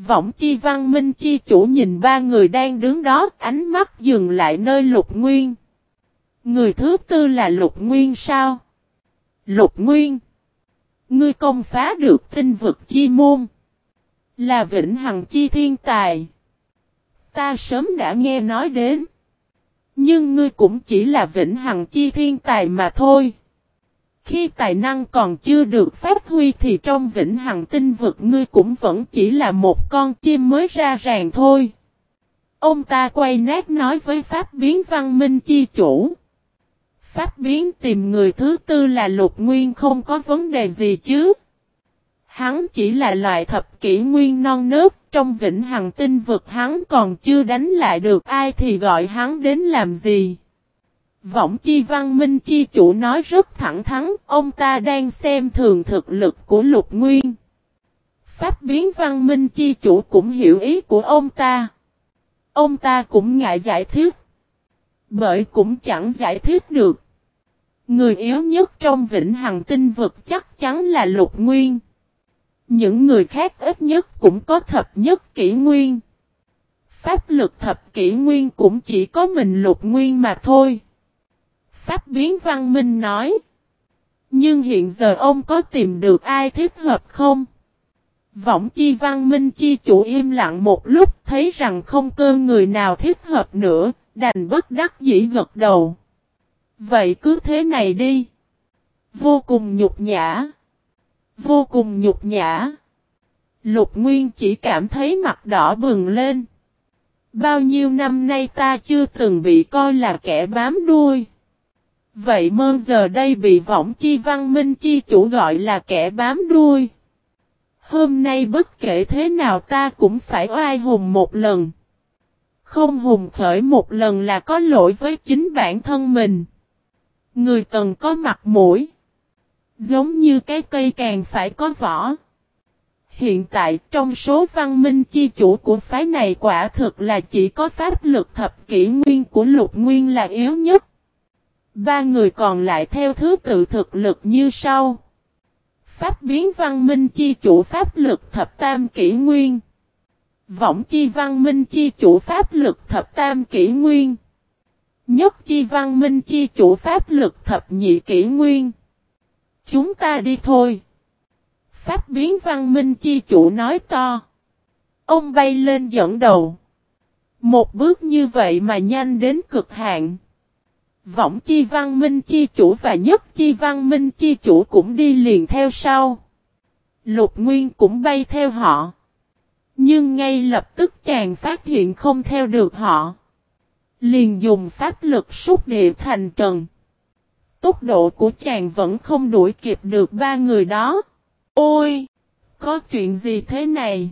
Võng Chi Văn Minh Chi chủ nhìn ba người đang đứng đó, ánh mắt dừng lại nơi Lục Nguyên. Người thứ tư là Lục Nguyên sao? Lục Nguyên. Ngươi công phá được tinh vực chi môn. Là vĩnh hằng chi thiên tài. Ta sớm đã nghe nói đến. Nhưng ngươi cũng chỉ là vĩnh hằng chi thiên tài mà thôi. Khi tài năng còn chưa được phát huy thì trong vĩnh hằng tinh vực ngươi cũng vẫn chỉ là một con chim mới ra ràng thôi. Ông ta quay nát nói với Pháp Biến Văn Minh chi chủ. Pháp Biến tìm người thứ tư là Lục Nguyên không có vấn đề gì chứ. Hắn chỉ là loại thập kỷ nguyên non nớt, trong vĩnh hằng tinh vực hắn còn chưa đánh lại được ai thì gọi hắn đến làm gì. Võng Chi Văn Minh chi chủ nói rất thẳng thắn, ông ta đang xem thường thực lực của Lục Nguyên. Pháp Biến Văn Minh chi chủ cũng hiểu ý của ông ta. Ông ta cũng ngại giải thích. Bởi cũng chẳng giải thích được. Người yếu nhất trong vĩnh hằng tinh vực chắc chắn là Lục Nguyên. Những người khác ít nhất cũng có thập nhất kỷ nguyên. Pháp lực thập kỷ nguyên cũng chỉ có mình Lục Nguyên mà thôi. Pháp Biến Văn Minh nói. Nhưng hiện giờ ông có tìm được ai thích hợp không? Võng Chi Văn Minh chi chủ im lặng một lúc, thấy rằng không cơ người nào thích hợp nữa, đành bất đắc dĩ gật đầu. Vậy cứ thế này đi. Vô cùng nhục nhã. Vô cùng nhục nhã. Lục Nguyên chỉ cảm thấy mặt đỏ bừng lên. Bao nhiêu năm nay ta chưa từng bị coi là kẻ bám đuôi. Vậy mà giờ đây bị Võng Chi Văn Minh chi chủ gọi là kẻ bám đuôi. Hôm nay bất kể thế nào ta cũng phải oai hùng một lần. Không hùng khởi một lần là có lỗi với chính bản thân mình. Người cần có mặt mũi. Giống như cái cây càng phải có vỏ. Hiện tại trong số văn minh chi chủ của phái này quả thực là chỉ có pháp lực thập kỷ nguyên của Lục Nguyên là yếu nhất. Ba người còn lại theo thứ tự thực lực như sau. Pháp Biến Văn Minh chi chủ pháp lực thập tam kỷ nguyên. Võng Chi Văn Minh chi chủ pháp lực thập tam kỷ nguyên. Nhất Chi Văn Minh chi chủ pháp lực thập nhị kỷ nguyên. Chúng ta đi thôi. Pháp Biến Văn Minh chi chủ nói to. Ông bay lên dẫn đầu. Một bước như vậy mà nhanh đến cực hạn. Võng Chi Văn Minh chi chủ và Nhất Chi Văn Minh chi chủ cũng đi liền theo sau. Lục Nguyên cũng bay theo họ. Nhưng ngay lập tức chàng phát hiện không theo được họ. Liền dùng pháp lực xúc địa thành trần. Tốc độ của chàng vẫn không đuổi kịp được ba người đó. Ôi! Có chuyện gì thế này?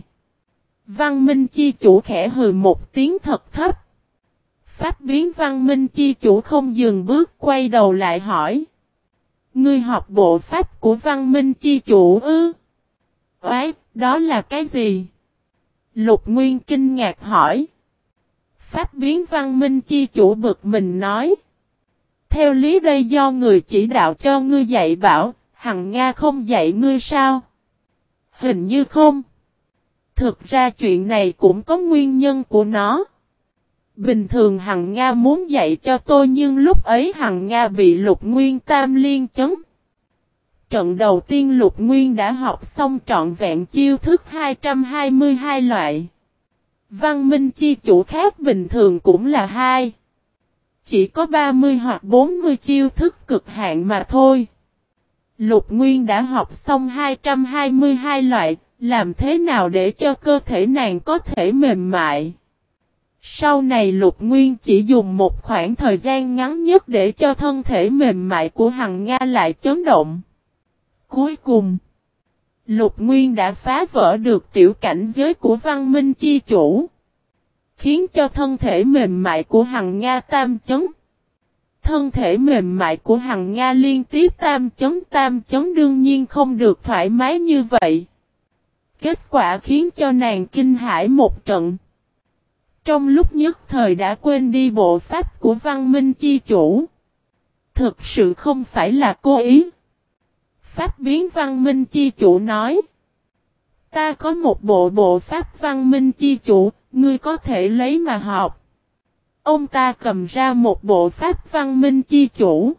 Văn Minh chi chủ khẽ hừ một tiếng thật thấp. Pháp Biến Văn Minh chi chủ không dừng bước quay đầu lại hỏi. Ngươi học bộ pháp của Văn Minh chi chủ ư? Oái, đó là cái gì? Lục Nguyên kinh ngạc hỏi. Pháp Biến Văn Minh chi chủ bực mình nói. Theo lý đây do người chỉ đạo cho ngươi dạy bảo, Hằng Nga không dạy ngươi sao? Hình như không. Thực ra chuyện này cũng có nguyên nhân của nó. Bình thường Hằng Nga muốn dạy cho tôi nhưng lúc ấy Hằng Nga bị Lục Nguyên tam liên chấn. Trận đầu tiên Lục Nguyên đã học xong trọn vẹn chiêu thức 222 loại. Văn Minh chi chủ khác bình thường cũng là 2. Chỉ có 30 hoặc 40 chiêu thức cực hạn mà thôi. Lục Nguyên đã học xong 222 loại, làm thế nào để cho cơ thể nàng có thể mềm mại. Sau này Lục Nguyên chỉ dùng một khoảng thời gian ngắn nhất để cho thân thể mềm mại của Hằng Nga lại chấn động. Cuối cùng, Lục Nguyên đã phá vỡ được tiểu cảnh giới của Văn Minh chi chủ, khiến cho thân thể mềm mại của Hằng Nga tam chấn. Thân thể mềm mại của Hằng Nga liên tiếp tam chấn đương nhiên không được thoải mái như vậy. Kết quả khiến cho nàng kinh hãi một trận. Trong lúc nhất thời đã quên đi bộ pháp của Văn Minh chi chủ. Thực sự không phải là cố ý. Pháp Biến Văn Minh chi chủ nói. Ta có một bộ pháp văn minh chi chủ, ngươi có thể lấy mà học. Ông ta cầm ra một bộ pháp văn minh chi chủ.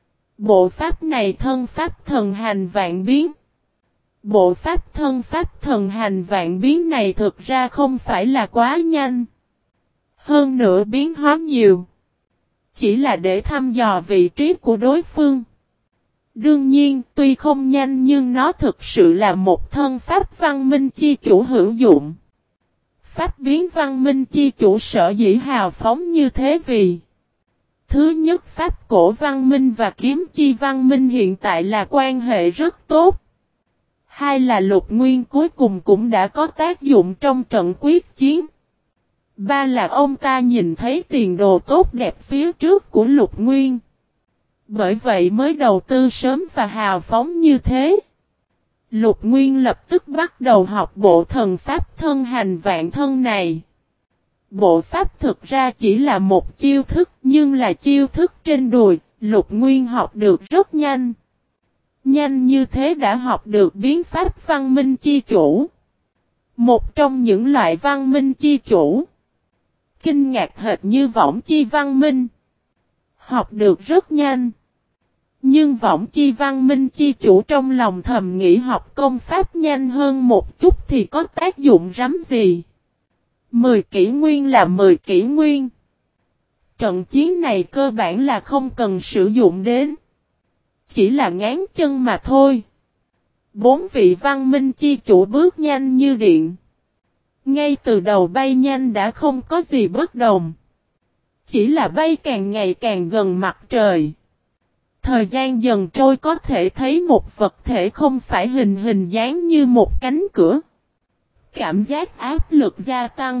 Bộ pháp này thân pháp thần hành vạn biến. Bộ pháp thân pháp thần hành vạn biến này thực ra không phải là quá nhanh. Hơn nữa biến hóa nhiều. Chỉ là để thăm dò vị trí của đối phương. Đương nhiên, tuy không nhanh nhưng nó thực sự là một thân pháp văn minh chi chủ hữu dụng. Pháp biến văn minh chi chủ sở dĩ hào phóng như thế vì: thứ nhất, pháp cổ văn minh và kiếm chi văn minh hiện tại là quan hệ rất tốt. Hai là Lục Nguyên cuối cùng cũng đã có tác dụng trong trận quyết chiến. Ba là ông ta nhìn thấy tiền đồ tốt đẹp phía trước của Lục Nguyên. Bởi vậy mới đầu tư sớm và hào phóng như thế. Lục Nguyên lập tức bắt đầu học bộ thần pháp thân hành vạn thân này. Bộ pháp thực ra chỉ là một chiêu thức nhưng là chiêu thức trên đùi, Lục Nguyên học được rất nhanh. Nhanh như thế đã học được biến pháp văn minh chi chủ. Một trong những loại văn minh chi chủ. Kinh ngạc hệt như võng chi văn minh. Học được rất nhanh. Nhưng võng chi văn minh chi chủ trong lòng thầm nghĩ học công pháp nhanh hơn một chút thì có tác dụng rắm gì. 10 kỷ nguyên là 10 kỷ nguyên. Trận chiến này cơ bản là không cần sử dụng đến. Chỉ là ngáng chân mà thôi. 4 vị văn minh chi chủ bước nhanh như điện. Ngay từ đầu bay nhanh đã không có gì bất đồng. Chỉ là bay càng ngày càng gần mặt trời. Thời gian dần trôi có thể thấy một vật thể không phải hình dáng như một cánh cửa. Cảm giác áp lực gia tăng.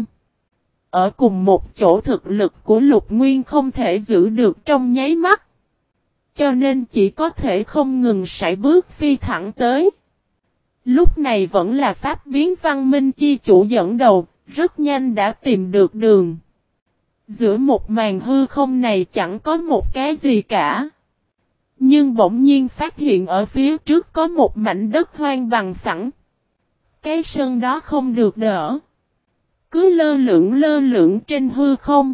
Ở cùng một chỗ thực lực của Lục Nguyên không thể giữ được trong nháy mắt. Cho nên chỉ có thể không ngừng sải bước phi thẳng tới. Lúc này vẫn là pháp biến văn minh chi chủ dẫn đầu, rất nhanh đã tìm được đường. Giữa một màn hư không này chẳng có một cái gì cả. Nhưng bỗng nhiên phát hiện ở phía trước có một mảnh đất hoang bằng phẳng. Cái sân đó không được đỡ. Cứ lơ lửng trên hư không.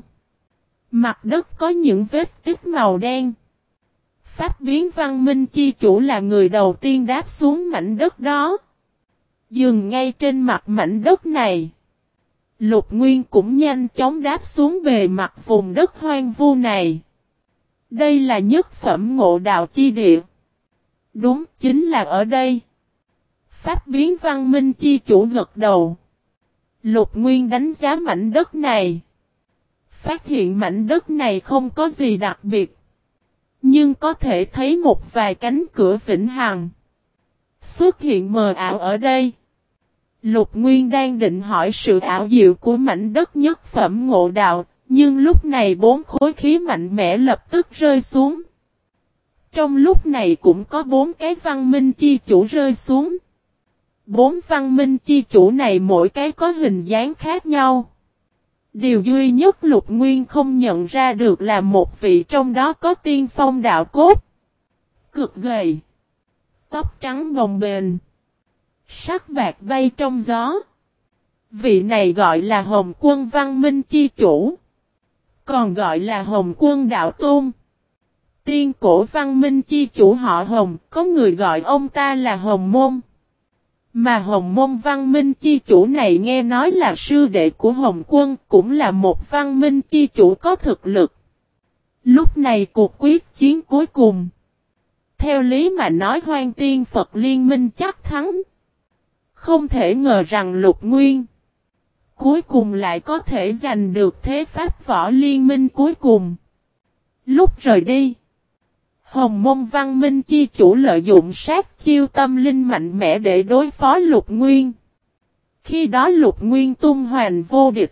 Mặt đất có những vết tích màu đen. Pháp biến văn minh chi chủ là người đầu tiên đáp xuống mảnh đất đó. Dừng ngay trên mặt mảnh đất này. Lục Nguyên cũng nhanh chóng đáp xuống bề mặt vùng đất hoang vu này. Đây là nhất phẩm ngộ đạo chi địa. Đúng, chính là ở đây. Pháp biến văn minh chi chủ gật đầu. Lục Nguyên đánh giá mảnh đất này. Phát hiện mảnh đất này không có gì đặc biệt. Nhưng có thể thấy một vài cánh cửa vĩnh hằng xuất hiện mờ ảo ở đây. Lục Nguyên đang định hỏi sự ảo diệu của mảnh đất nhất phẩm ngộ đạo. Nhưng lúc này 4 khối khí mạnh mẽ lập tức rơi xuống. Trong lúc này cũng có 4 cái văn minh chi chủ rơi xuống. 4 văn minh chi chủ này mỗi cái có hình dáng khác nhau. Điều duy nhất Lục Nguyên không nhận ra được là một vị trong đó có tiên phong đạo cốt. Cực gầy. Tóc trắng bồng bềnh. Sắc bạc bay trong gió. Vị này gọi là Hồng Quân văn minh chi chủ. Còn gọi là Hồng Quân đạo tôn. Tiên cổ văn minh chi chủ họ Hồng, có người gọi ông ta là Hồng Môn. Mà Hồng Môn văn minh chi chủ này nghe nói là sư đệ của Hồng Quân, cũng là một văn minh chi chủ có thực lực. Lúc này cuộc quyết chiến cuối cùng. Theo lý mà nói Hoang Tiên Phật Liên minh chắc thắng. Không thể ngờ rằng Lục Nguyên cuối cùng lại có thể giành được thế pháp võ liên minh cuối cùng. Lúc rời đi, Hồng Môn văn minh chi chủ lợi dụng sát chiêu tâm linh mạnh mẽ để đối phó Lục Nguyên. Khi đó Lục Nguyên tung hoành vô địch.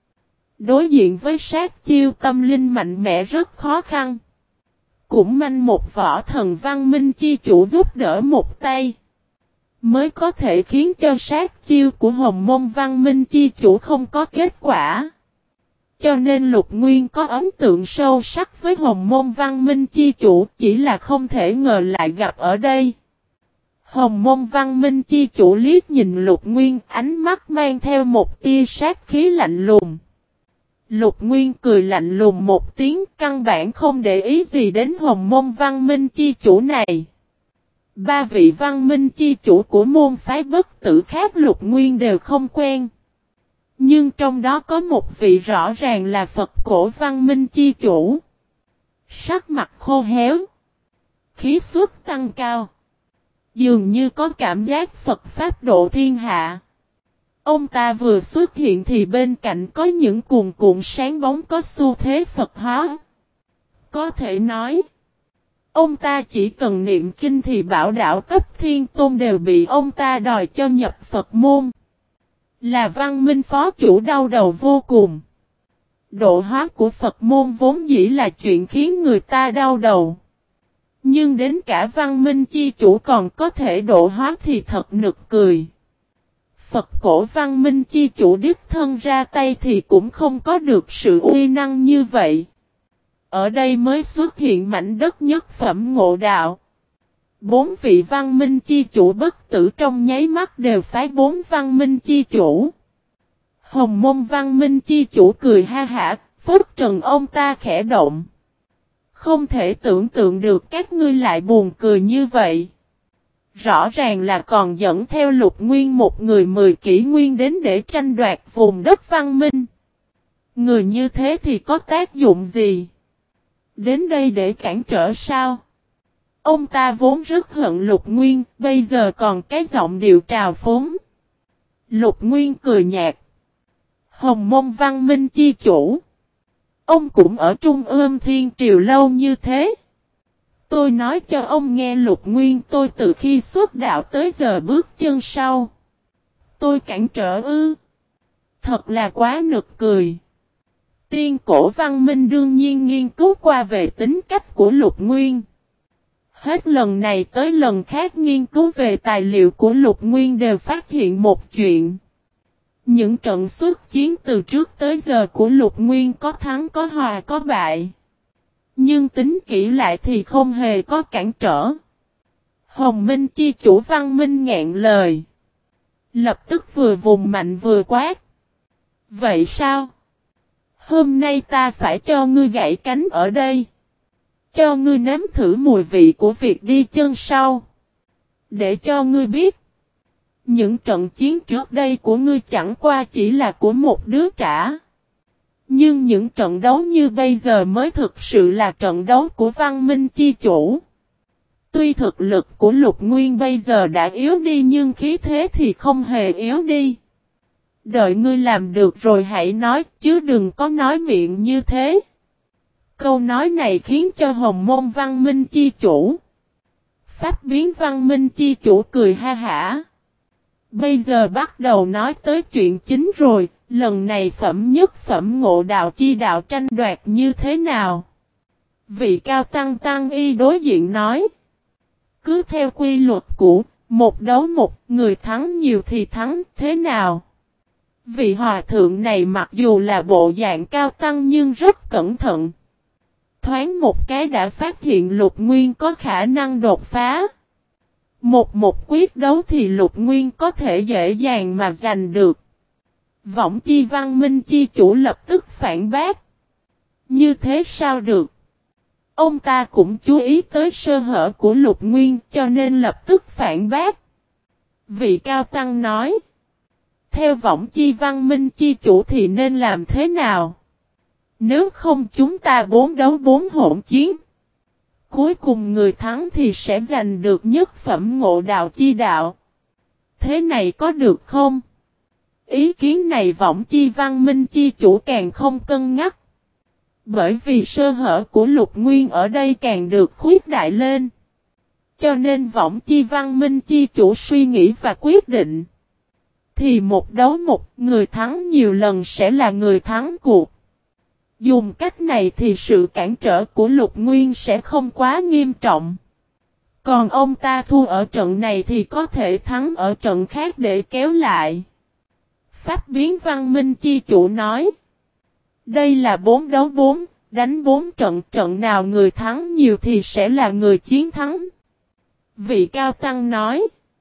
Đối diện với sát chiêu tâm linh mạnh mẽ rất khó khăn. Cũng manh một võ thần văn minh chi chủ giúp đỡ một tay. Mới có thể khiến cho sát chiêu của Hồng Môn văn minh chi chủ không có kết quả. Cho nên Lục Nguyên có ấn tượng sâu sắc với Hồng Môn văn minh chi chủ, chỉ là không thể ngờ lại gặp ở đây. Hồng Môn Văn Minh chi chủ liếc nhìn Lục Nguyên, ánh mắt mang theo một tia sát khí lạnh lùng. Lục Nguyên cười lạnh lùng một tiếng, căn bản không để ý gì đến Hồng Môn Văn Minh chi chủ này. Ba vị Văn Minh chi chủ của môn phái bất tử khác Lục Nguyên đều không quen. Nhưng trong đó có một vị rõ ràng là Phật cổ Văn Minh chi chủ. Sắc mặt khô héo, khí xuất tăng cao, dường như có cảm giác Phật Pháp độ thiên hạ. Ông ta vừa xuất hiện thì bên cạnh có những cuồn cuộn sáng bóng có xu thế Phật hóa. Có thể nói, ông ta chỉ cần niệm kinh thì bảo đạo cấp thiên tôn đều bị ông ta đòi cho nhập Phật môn. Là Văn Minh phó chủ đau đầu vô cùng. Độ hóa của Phật môn vốn dĩ là chuyện khiến người ta đau đầu. Nhưng đến cả Văn Minh chi chủ còn có thể độ hóa thì thật nực cười. Phật cổ Văn Minh chi chủ đích thân ra tay thì cũng không có được sự uy năng như vậy. Ở đây mới xuất hiện mảnh đất nhất phẩm ngộ đạo. 4 vị Văn Minh chi chủ bất tử trong nháy mắt đều phái 4 Văn Minh chi chủ. Hồng Môn Văn Minh chi chủ cười ha hả, phất trần ông ta khẽ động. Không thể tưởng tượng được các ngươi lại buồn cười như vậy. Rõ ràng là còn dẫn theo Lục Nguyên một người 10 kỷ nguyên đến để tranh đoạt vùng đất văn minh. Người như thế thì có tác dụng gì? Đến đây để cản trở sao? Ông ta vốn rất hận Lục Nguyên, bây giờ còn cái giọng điệu trào phúng. Lục Nguyên cười nhạt. Hồng Môn Văn Minh chi chủ. Ông cũng ở Trung ương Thiên Triều lâu như thế. Tôi nói cho ông nghe Lục Nguyên tôi từ khi xuất đạo tới giờ bước chân sau. Tôi cản trở ư. Thật là quá nực cười. Tiên cổ văn minh đương nhiên nghiên cứu qua về tính cách của Lục Nguyên. Hết lần này tới lần khác nghiên cứu về tài liệu của Lục Nguyên đều phát hiện một chuyện. Những trận xuất chiến từ trước tới giờ của Lục Nguyên có thắng có hòa có bại. Nhưng tính kỹ lại thì không hề có cản trở. Hồng Minh chi chủ Văn Minh ngẹn lời. Lập tức vừa vùng mạnh vừa quát. Vậy sao? Hôm nay ta phải cho ngươi gãy cánh ở đây. Cho ngươi nếm thử mùi vị của việc đi chân sau. Để cho ngươi biết. Những trận chiến trước đây của ngươi chẳng qua chỉ là của một đứa trả. Nhưng những trận đấu như bây giờ mới thực sự là trận đấu của Văn Minh chi chủ. Tuy thực lực của Lục Nguyên bây giờ đã yếu đi nhưng khí thế thì không hề yếu đi. Đợi ngươi làm được rồi hãy nói chứ đừng có nói miệng như thế. Câu nói này khiến cho Hồng Môn Văn Minh chi chủ. Pháp biến Văn Minh chi chủ cười ha hả. Bây giờ bắt đầu nói tới chuyện chính rồi, lần này phẩm nhất phẩm ngộ đạo chi đạo tranh đoạt như thế nào? Vị cao tăng tăng y đối diện nói. Cứ theo quy luật cũ, một đấu một, người thắng nhiều thì thắng, thế nào? Vị hòa thượng này mặc dù là bộ dạng cao tăng nhưng rất cẩn thận. Thoáng một cái đã phát hiện Lục Nguyên có khả năng đột phá. Một quyết đấu thì Lục Nguyên có thể dễ dàng mà giành được. Võng chi Văn Minh chi chủ lập tức phản bác. Như thế sao được? Ông ta cũng chú ý tới sơ hở của Lục Nguyên cho nên lập tức phản bác. Vị cao tăng nói. Theo Võng chi Văn Minh chi chủ thì nên làm thế nào? Nếu không chúng ta 4 đấu 4 hỗn chiến. Cuối cùng người thắng thì sẽ giành được nhất phẩm ngộ đạo chi đạo. Thế này có được không? Ý kiến này Võng chi Văn Minh chi chủ càng không cân nhắc. Bởi vì sơ hở của Lục Nguyên ở đây càng được khuyết đại lên. Cho nên Võng chi Văn Minh chi chủ suy nghĩ và quyết định. Thì một đấu một người thắng nhiều lần sẽ là người thắng cuộc. Dùng cách này thì sự cản trở của Lục Nguyên sẽ không quá nghiêm trọng. Còn ông ta thua ở trận này thì có thể thắng ở trận khác để kéo lại. Pháp biến Văn Minh chi chủ nói. Đây là 4 đấu 4, đánh 4 trận, trận nào người thắng nhiều thì sẽ là người chiến thắng. Vị cao tăng nói.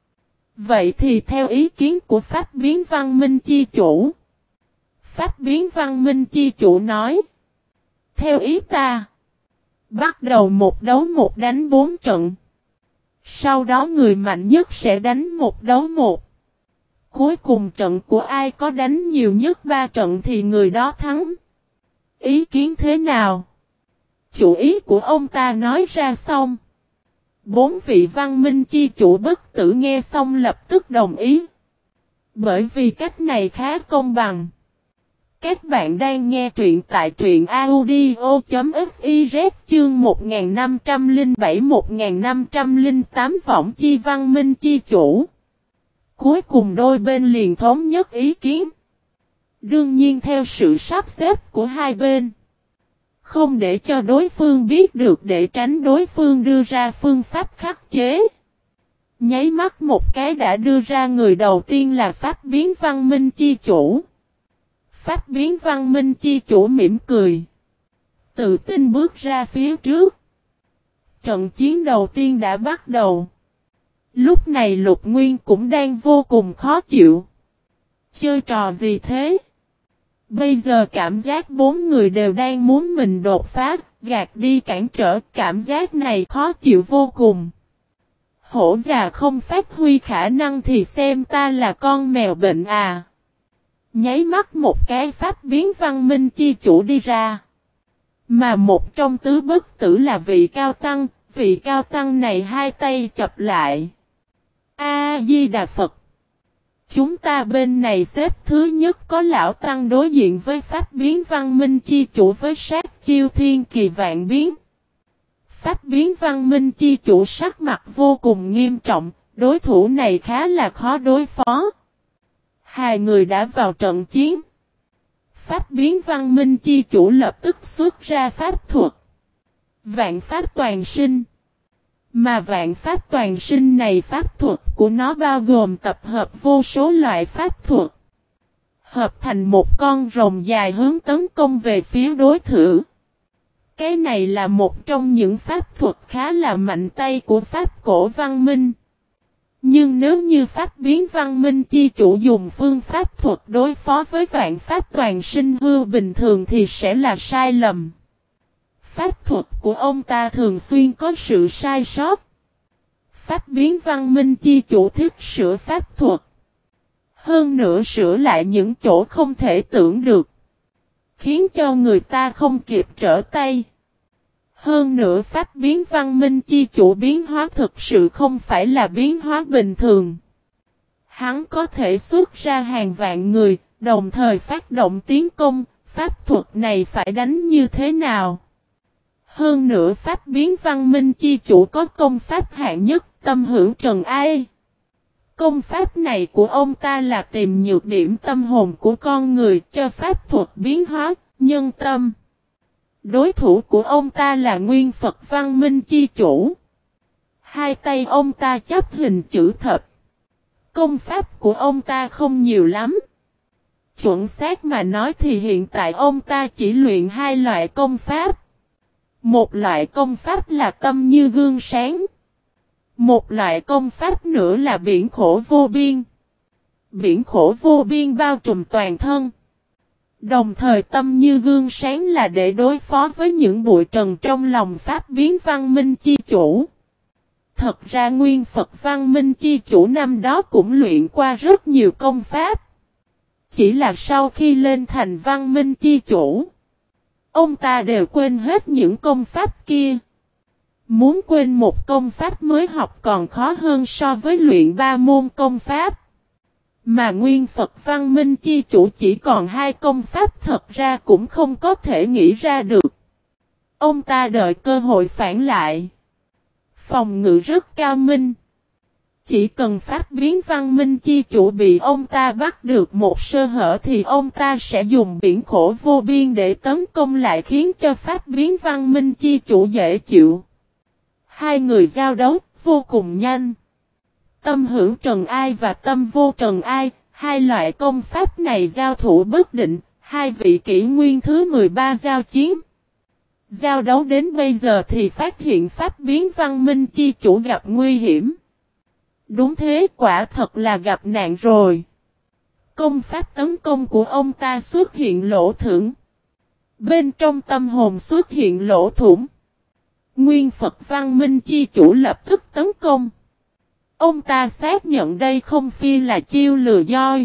Vậy thì theo ý kiến của Pháp Biến Văn Minh Chi Chủ. Pháp Biến Văn Minh Chi Chủ nói. Theo ý ta. Bắt đầu một đấu một đánh 4 trận. Sau đó người mạnh nhất sẽ đánh một đấu một. Cuối cùng trận của ai có đánh nhiều nhất 3 trận thì người đó thắng. Ý kiến thế nào? Chủ ý của ông ta nói ra xong. 4 vị Văn Minh Chi Chủ bất tử nghe xong lập tức đồng ý. Bởi vì cách này khá công bằng. Các bạn đang nghe truyện tại truyện audio.fiz chương 1507-1508 Võng Chi Văn Minh Chi Chủ. Cuối cùng đôi bên liền thống nhất ý kiến. Đương nhiên theo sự sắp xếp của hai bên. Không để cho đối phương biết được để tránh đối phương đưa ra phương pháp khắc chế. Nháy mắt một cái đã đưa ra người đầu tiên là Pháp Biến Văn Minh Chi Chủ. Pháp Biến Văn Minh Chi Chủ mỉm cười. Tự tin bước ra phía trước. Trận chiến đầu tiên đã bắt đầu. Lúc này Lục Nguyên cũng đang vô cùng khó chịu. Chơi trò gì thế? Bây giờ cảm giác 4 người đều đang muốn mình đột phá, gạt đi cản trở, cảm giác này khó chịu vô cùng. Hổ già không phát huy khả năng thì xem ta là con mèo bệnh à. Nháy mắt một cái Pháp Biến Văn Minh Chi Chủ đi ra. Mà một trong tứ bất tử là vị cao tăng, vị cao tăng này hai tay chập lại. A-di-đà Phật. Chúng ta bên này xếp thứ nhất có lão tăng đối diện với Pháp Biến Văn Minh Chi Chủ với sát chiêu thiên kỳ vạn biến. Pháp Biến Văn Minh Chi Chủ sắc mặt vô cùng nghiêm trọng, đối thủ này khá là khó đối phó. Hai người đã vào trận chiến. Pháp Biến Văn Minh Chi Chủ lập tức xuất ra pháp thuật. Vạn Pháp Toàn Sinh. Mà Vạn Pháp Toàn Sinh này pháp thuật của nó bao gồm tập hợp vô số loại pháp thuật. Hợp thành một con rồng dài hướng tấn công về phía đối thủ. Cái này là một trong những pháp thuật khá là mạnh tay của Pháp Cổ Văn Minh. Nhưng nếu như Pháp Biến Văn Minh Chi Chủ dùng phương pháp thuật đối phó với Vạn Pháp Toàn Sinh hư bình thường thì sẽ là sai lầm. Pháp thuật của ông ta thường xuyên có sự sai sót. Pháp Biến Văn Minh Chi Chủ thích sửa pháp thuật. Hơn nữa sửa lại những chỗ không thể tưởng được. Khiến cho người ta không kịp trở tay. Hơn nữa Pháp Biến Văn Minh Chi Chủ biến hóa thực sự không phải là biến hóa bình thường. Hắn có thể xuất ra hàng vạn người, đồng thời phát động tiến công, pháp thuật này phải đánh như thế nào? Hơn nữa Pháp Biến Văn Minh Chi Chủ có công pháp hạng nhất, Tâm Hữu Trần Ai. Công pháp này của ông ta là tìm nhược điểm tâm hồn của con người cho pháp thuật biến hóa, nhân tâm. Đối thủ của ông ta là Nguyên Phật Văn Minh Chi Chủ. Hai tay ông ta chắp hình chữ thập. Công pháp của ông ta không nhiều lắm. Chuẩn xác mà nói thì hiện tại ông ta chỉ luyện hai loại công pháp. Một loại công pháp là tâm như gương sáng. Một loại công pháp nữa là biển khổ vô biên. Biển khổ vô biên bao trùm toàn thân. Đồng thời tâm như gương sáng là để đối phó với những bụi trần trong lòng Pháp Biến Văn Minh Chi Chủ. Thật ra Nguyên Phật Văn Minh Chi Chủ năm đó cũng luyện qua rất nhiều công pháp. Chỉ là sau khi lên thành Văn Minh Chi Chủ, ông ta đều quên hết những công pháp kia. Muốn quên một công pháp mới học còn khó hơn so với luyện 3 môn công pháp. Mà Nguyên Phật Văn Minh Chi Chủ chỉ còn 2 công pháp thật ra cũng không có thể nghĩ ra được. Ông ta đợi cơ hội phản lại. Phòng ngự rất cao minh. Chỉ cần Pháp Biến Văn Minh Chi Chủ bị ông ta bắt được một sơ hở thì ông ta sẽ dùng biển khổ vô biên để tấn công lại khiến cho Pháp Biến Văn Minh Chi Chủ dễ chịu. Hai người giao đấu vô cùng nhanh. Tâm Hữu Trần Ai và Tâm Vô Trần Ai, hai loại công pháp này giao thủ bất định, hai vị kỷ nguyên thứ 13 giao chiến. Giao đấu đến bây giờ thì phát hiện Pháp Biến Văn Minh Chi Chủ gặp nguy hiểm. Đúng thế, quả thật là gặp nạn rồi. Công pháp tấn công của ông ta xuất hiện lỗ thủng. Bên trong tâm hồn xuất hiện lỗ thủng. Nguyên Phật Văn Minh Chi Chủ lập tức tấn công. Ông ta xác nhận đây không phi là chiêu lừa dối,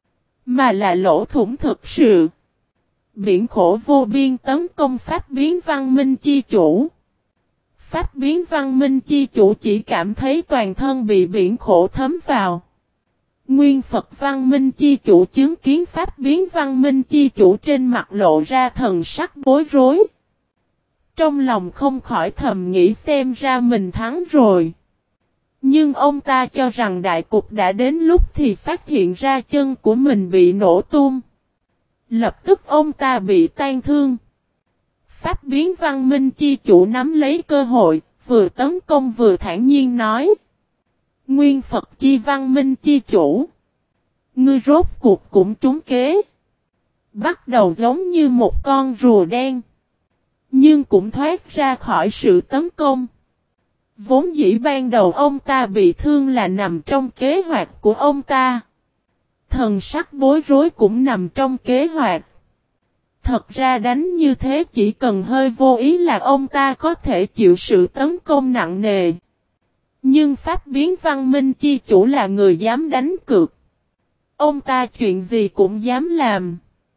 mà là lỗ thủng thực sự. Biển khổ vô biên tấn công pháp biến Văn Minh Chi Chủ. Pháp biến Văn Minh Chi Chủ chỉ cảm thấy toàn thân bị biển khổ thấm vào. Nguyên Phật Văn Minh Chi Chủ chứng kiến pháp biến Văn Minh Chi Chủ trên mặt lộ ra thần sắc bối rối. Trong lòng không khỏi thầm nghĩ xem ra mình thắng rồi. Nhưng ông ta cho rằng đại cục đã đến lúc thì phát hiện ra chân của mình bị nổ tung. Lập tức ông ta bị tan thương. Pháp biến Văn Minh Chi Chủ nắm lấy cơ hội, vừa tấn công vừa thản nhiên nói. Nguyên Phật Chi Văn Minh Chi Chủ. Ngươi rốt cuộc cũng trúng kế. Bắt đầu giống như một con rùa đen. Nhưng cũng thoát ra khỏi sự tấn công. Vốn dĩ ban đầu ông ta bị thương là nằm trong kế hoạch của ông ta. Thần sắc bối rối cũng nằm trong kế hoạch. Thật ra đánh như thế chỉ cần hơi vô ý là ông ta có thể chịu sự tấn công nặng nề. Nhưng pháp biến Văn Minh Chi Chủ là người dám đánh cược. Ông ta chuyện gì cũng dám làm.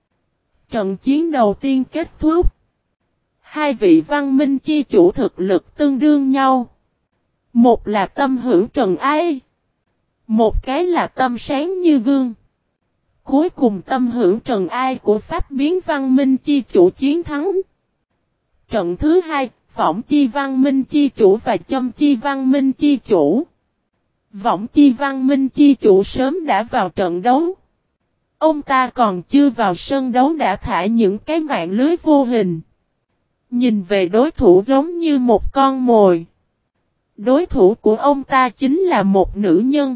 Trận chiến đầu tiên kết thúc. Hai vị Văn Minh Chi Chủ thực lực tương đương nhau. Một là Tâm Hữu Trần Ai. Một cái là Tâm Sáng Như Gương. Cuối cùng Tâm Hữu Trần Ai của pháp biến Văn Minh Chi Chủ chiến thắng. Trận thứ hai, Võng Chi Văn Minh Chi Chủ và Châm Chi Văn Minh Chi Chủ. Võng Chi Văn Minh Chi Chủ sớm đã vào trận đấu. Ông ta còn chưa vào sân đấu đã thả những cái mạng lưới vô hình. Nhìn về đối thủ giống như một con mồi. Đối thủ của ông ta chính là một nữ nhân.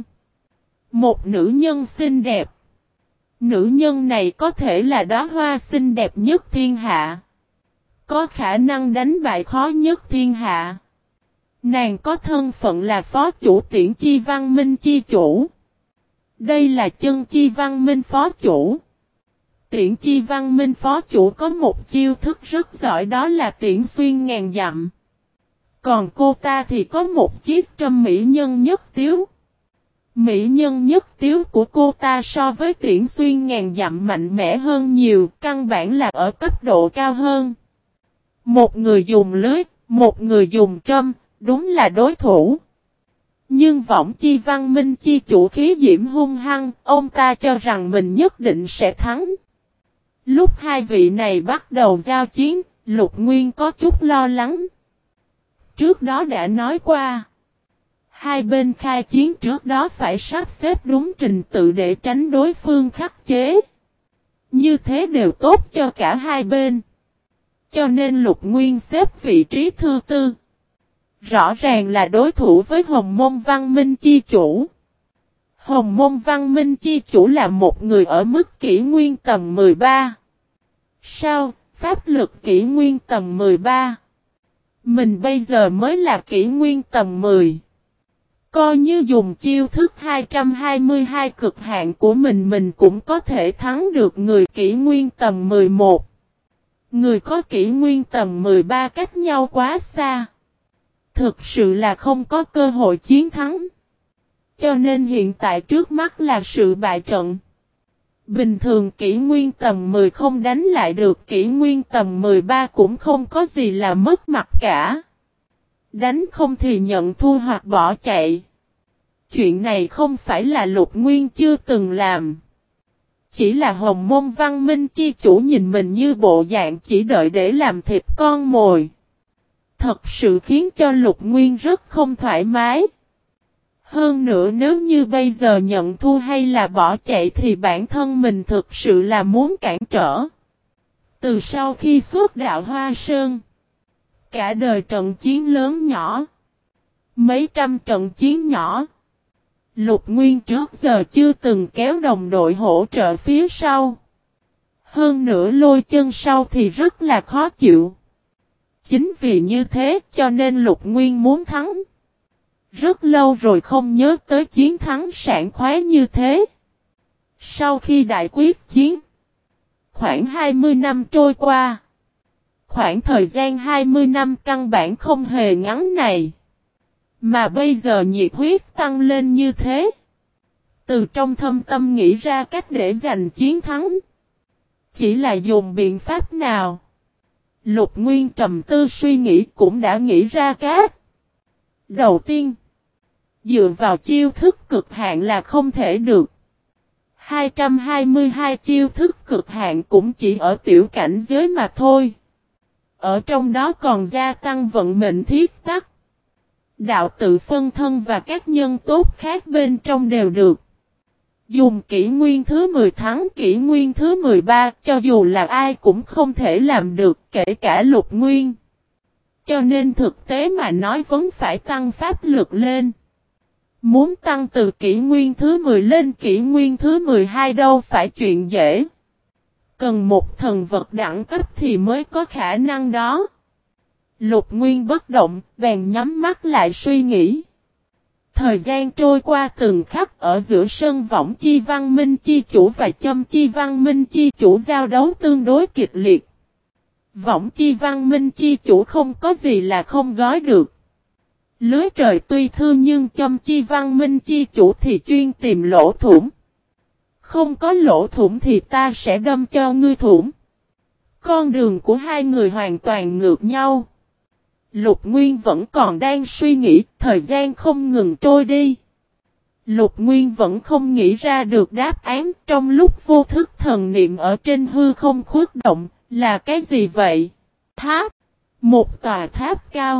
Một nữ nhân xinh đẹp. Nữ nhân này có thể là đóa hoa xinh đẹp nhất thiên hạ. Có khả năng đánh bại khó nhất thiên hạ. Nàng có thân phận là phó chủ Tiễn Chi Văn Minh Chi Chủ. Đây là Chân Chi Văn Minh phó chủ. Tiễn Chi Văn Minh phó chủ có một chiêu thức rất giỏi, đó là tiễn xuyên ngàn dặm. Còn cô ta thì có một chiếc trâm mỹ nhân nhất tiếu. Mỹ nhân nhất tiếu của cô ta so với tiễn xuyên ngàn dặm mạnh mẽ hơn nhiều, căn bản là ở cấp độ cao hơn. Một người dùng lưới, một người dùng trâm, đúng là đối thủ. Nhưng Võng Chi Văn Minh Chi Chủ khí diễm hung hăng, ông ta cho rằng mình nhất định sẽ thắng. Lúc hai vị này bắt đầu giao chiến, Lục Nguyên có chút lo lắng. Trước đó đã nói qua. Hai bên khai chiến trước đó phải sắp xếp đúng trình tự để tránh đối phương khắc chế. Như thế đều tốt cho cả hai bên. Cho nên Lục Nguyên xếp vị trí thứ tư. Rõ ràng là đối thủ với Hồng Môn Văn Minh Chi Chủ. Hồng Môn Văn Minh Chi Chủ là một người ở mức kỷ nguyên tầm 13. Sao, pháp lực kỷ nguyên tầm 13. Mình bây giờ mới là kỷ nguyên tầm 10. Coi như dùng chiêu thức 222 cực hạn của mình cũng có thể thắng được người kỷ nguyên tầm 11. Người có kỷ nguyên tầm 13 cách nhau quá xa. Thực sự là không có cơ hội chiến thắng. Cho nên hiện tại trước mắt là sự bại trận. Bình thường kỷ nguyên tầm 10 không đánh lại được kỷ nguyên tầm 13 cũng không có gì là mất mặt cả. Đánh không thì nhận thua hoặc bỏ chạy. Chuyện này không phải là Lục Nguyên chưa từng làm. Chỉ là Hồng Môn Văn Minh Chi Chủ nhìn mình như bộ dạng chỉ đợi để làm thịt con mồi. Thật sự khiến cho Lục Nguyên rất không thoải mái. Hơn nữa nếu như bây giờ nhận thua hay là bỏ chạy thì bản thân mình thực sự là muốn cản trở. Từ sau khi xuất đạo Hoa Sơn, cả đời trận chiến lớn nhỏ, mấy trăm trận chiến nhỏ, Lục Nguyên trước giờ chưa từng kéo đồng đội hỗ trợ phía sau. Hơn nữa lôi chân sau thì rất là khó chịu. Chính vì như thế cho nên Lục Nguyên muốn thắng. Rất lâu rồi không nhớ tới chiến thắng sảng khoái như thế. Sau khi đại quyết chiến, khoảng 20 năm trôi qua. Khoảng thời gian 20 năm căn bản không hề ngắn này. Mà bây giờ nhiệt huyết tăng lên như thế. Từ trong thâm tâm nghĩ ra cách để giành chiến thắng. Chỉ là dùng biện pháp nào? Lục Nguyên trầm tư suy nghĩ cũng đã nghĩ ra cách. Đầu tiên, dựa vào chiêu thức cực hạn là không thể được. 222 chiêu thức cực hạn cũng chỉ ở tiểu cảnh giới mà thôi. Ở trong đó còn gia tăng vận mệnh thiết tắc. Đạo tự phân thân và các nhân tốt khác bên trong đều được. Dùng kỷ nguyên thứ 10 thắng kỷ nguyên thứ 13 cho dù là ai cũng không thể làm được kể cả Lục Nguyên. Cho nên thực tế mà nói vẫn phải tăng pháp lực lên. Muốn tăng từ kỷ nguyên thứ 10 lên kỷ nguyên thứ 12 đâu phải chuyện dễ. Cần một thần vật đẳng cấp thì mới có khả năng đó. Lục Nguyên bất động, bèn nhắm mắt lại suy nghĩ. Thời gian trôi qua từng khắc ở giữa sân võng chi văn minh chi chủ và châm chi văn minh chi chủ giao đấu tương đối kịch liệt. Võng chi văn minh chi chủ không có gì là không gói được. Lưới trời tuy thư nhưng châm chi văn minh chi chủ thì chuyên tìm lỗ thủng. Không có lỗ thủng thì ta sẽ đâm cho ngươi thủng. Con đường của hai người hoàn toàn ngược nhau. Lục Nguyên vẫn còn đang suy nghĩ, thời gian không ngừng trôi đi. Lục Nguyên vẫn không nghĩ ra được đáp án trong lúc vô thức thần niệm ở trên hư không khuất động, là cái gì vậy? Tháp. Một tòa tháp cao.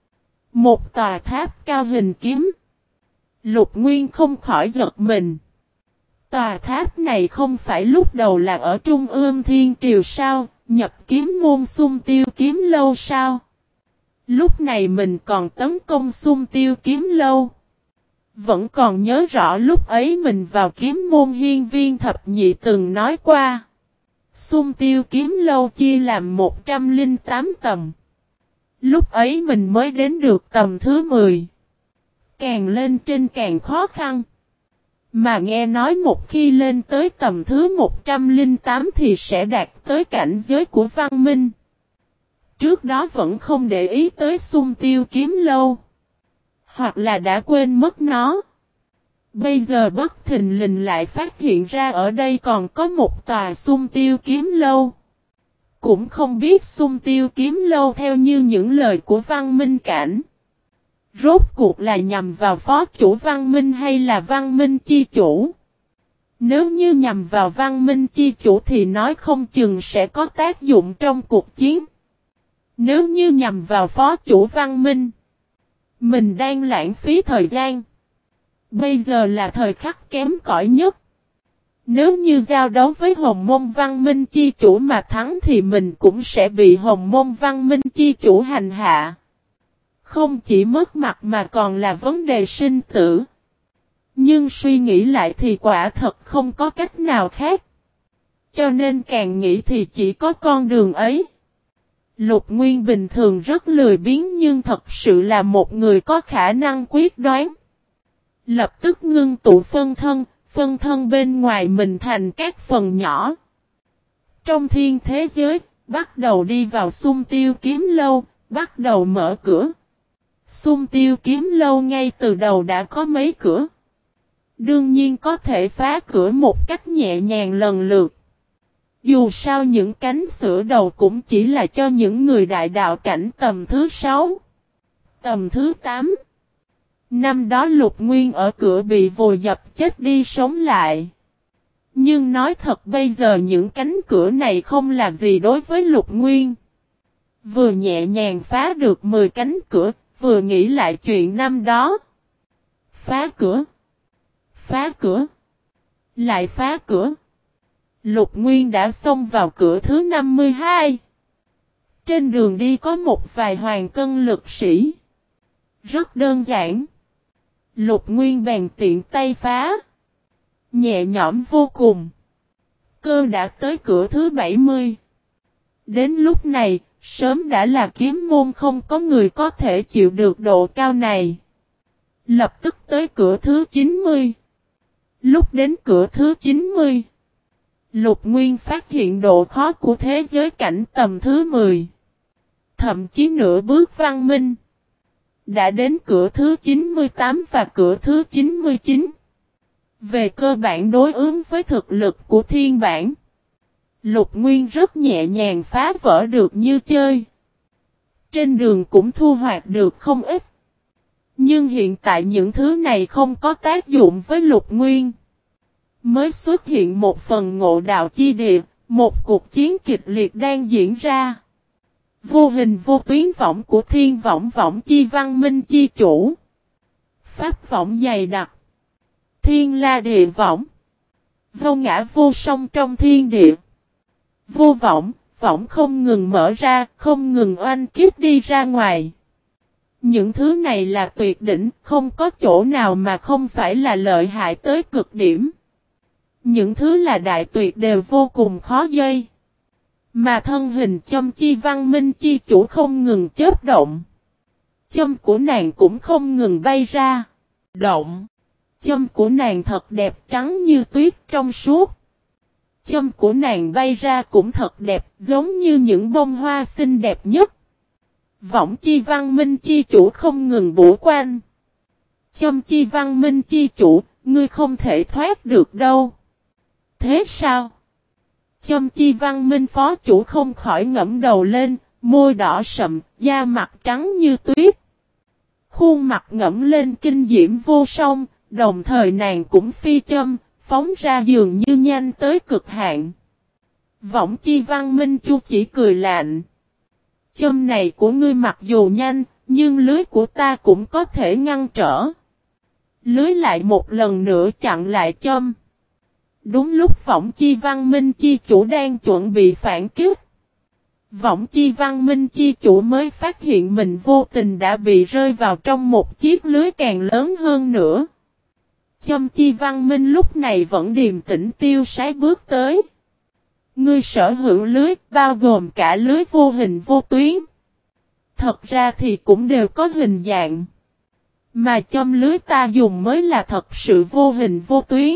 Một tòa tháp cao hình kiếm. Lục Nguyên không khỏi giật mình. Tòa tháp này không phải lúc đầu là ở Trung ương Thiên Triều sao, nhập kiếm môn Xung Tiêu Kiếm Lâu sao? Lúc này mình còn tấn công Xung Tiêu Kiếm Lâu. Vẫn còn nhớ rõ lúc ấy mình vào kiếm môn Hiên Viên Thập Nhị từng nói qua. Xung Tiêu Kiếm Lâu chia làm 108 tầm. Lúc ấy mình mới đến được tầm thứ 10. Càng lên trên càng khó khăn. Mà nghe nói một khi lên tới tầm thứ 108 thì sẽ đạt tới cảnh giới của văn minh. Trước đó vẫn không để ý tới Xung Tiêu Kiếm Lâu. Hoặc là đã quên mất nó. Bây giờ bất thình lình lại phát hiện ra ở đây còn có một tòa Xung Tiêu Kiếm Lâu. Cũng không biết Xung Tiêu Kiếm Lâu theo như những lời của Văn Minh Cảnh. Rốt cuộc là nhằm vào phó chủ Văn Minh hay là Văn Minh chi chủ? Nếu như nhằm vào Văn Minh chi chủ thì nói không chừng sẽ có tác dụng trong cuộc chiến. Nếu như nhằm vào phó chủ Văn Minh, mình đang lãng phí thời gian. Bây giờ là thời khắc kém cỏi nhất. Nếu như giao đấu với Hồng Môn Văn Minh chi chủ mà thắng thì mình cũng sẽ bị Hồng Môn Văn Minh chi chủ hành hạ. Không chỉ mất mặt mà còn là vấn đề sinh tử. Nhưng suy nghĩ lại thì quả thật không có cách nào khác. Cho nên càng nghĩ thì chỉ có con đường ấy. Lục Nguyên bình thường rất lười biếng nhưng thật sự là một người có khả năng quyết đoán. Lập tức ngưng tụ phân thân bên ngoài mình thành các phần nhỏ. Trong thiên thế giới, bắt đầu đi vào Xung Tiêu Kiếm Lâu, bắt đầu mở cửa. Xung Tiêu Kiếm Lâu ngay từ đầu đã có mấy cửa. Đương nhiên có thể phá cửa một cách nhẹ nhàng lần lượt. Dù sao những cánh cửa đầu cũng chỉ là cho những người đại đạo cảnh tầm thứ 6, tầm thứ 8. Năm đó Lục Nguyên ở cửa bị vùi dập chết đi sống lại. Nhưng nói thật bây giờ những cánh cửa này không là gì đối với Lục Nguyên. Vừa nhẹ nhàng phá được 10 cánh cửa, vừa nghĩ lại chuyện năm đó. Phá cửa. Phá cửa. Lại phá cửa. Lục Nguyên đã xông vào cửa thứ 52. Trên đường đi có một vài hoàng cân lực sĩ. Rất đơn giản. Lục Nguyên bèn tiện tay phá. Nhẹ nhõm vô cùng. Cơ đã tới cửa thứ 70. Đến lúc này, sớm đã là kiếm môn không có người có thể chịu được độ cao này. Lập tức tới cửa thứ 90. Lúc đến cửa thứ 90, Lục Nguyên phát hiện độ khó của thế giới cảnh tầm thứ 10. Thậm chí nửa bước văn minh. Đã đến cửa thứ 98 và cửa thứ 99. Về cơ bản đối ứng với thực lực của thiên bản, Lục Nguyên rất nhẹ nhàng phá vỡ được như chơi. Trên đường cũng thu hoạch được không ít. Nhưng hiện tại những thứ này không có tác dụng với Lục Nguyên. Mới xuất hiện một phần ngộ đạo chi địa, một cuộc chiến kịch liệt đang diễn ra. Vô hình vô tuyến võng của thiên võng võng chi văn minh chi chủ. Pháp võng dày đặc. Thiên la địa võng. Vô ngã vô song trong thiên địa. Vô võng, võng không ngừng mở ra, không ngừng oanh kiếp đi ra ngoài. Những thứ này là tuyệt đỉnh, không có chỗ nào mà không phải là lợi hại tới cực điểm. Những thứ là đại tuyệt đều vô cùng khó dây. Mà thân hình châm chi văn minh chi chủ không ngừng chớp động. Châm của nàng cũng không ngừng bay ra. Động. Châm của nàng thật đẹp trắng như tuyết trong suốt. Châm của nàng bay ra cũng thật đẹp, giống như những bông hoa xinh đẹp nhất. Võng chi văn minh chi chủ không ngừng bủa quanh. Châm chi văn minh chi chủ, ngươi không thể thoát được đâu. Thế sao? Châm chi văn minh phó chủ không khỏi ngẫm đầu lên, môi đỏ sậm, da mặt trắng như tuyết. Khuôn mặt ngẫm lên kinh diễm vô song, đồng thời nàng cũng phi châm, phóng ra dường như nhanh tới cực hạn. Võng chi văn minh chu chỉ cười lạnh. Châm này của ngươi mặc dù nhanh, nhưng lưới của ta cũng có thể ngăn trở. Lưới lại một lần nữa chặn lại châm. Đúng lúc võng chi văn minh chi chủ đang chuẩn bị phản kích. Võng chi văn minh chi chủ mới phát hiện mình vô tình đã bị rơi vào trong một chiếc lưới càng lớn hơn nữa. Châm chi văn minh lúc này vẫn điềm tĩnh tiêu sái bước tới. Ngươi sở hữu lưới bao gồm cả lưới vô hình vô tuyến. Thật ra thì cũng đều có hình dạng. Mà châm lưới ta dùng mới là thật sự vô hình vô tuyến.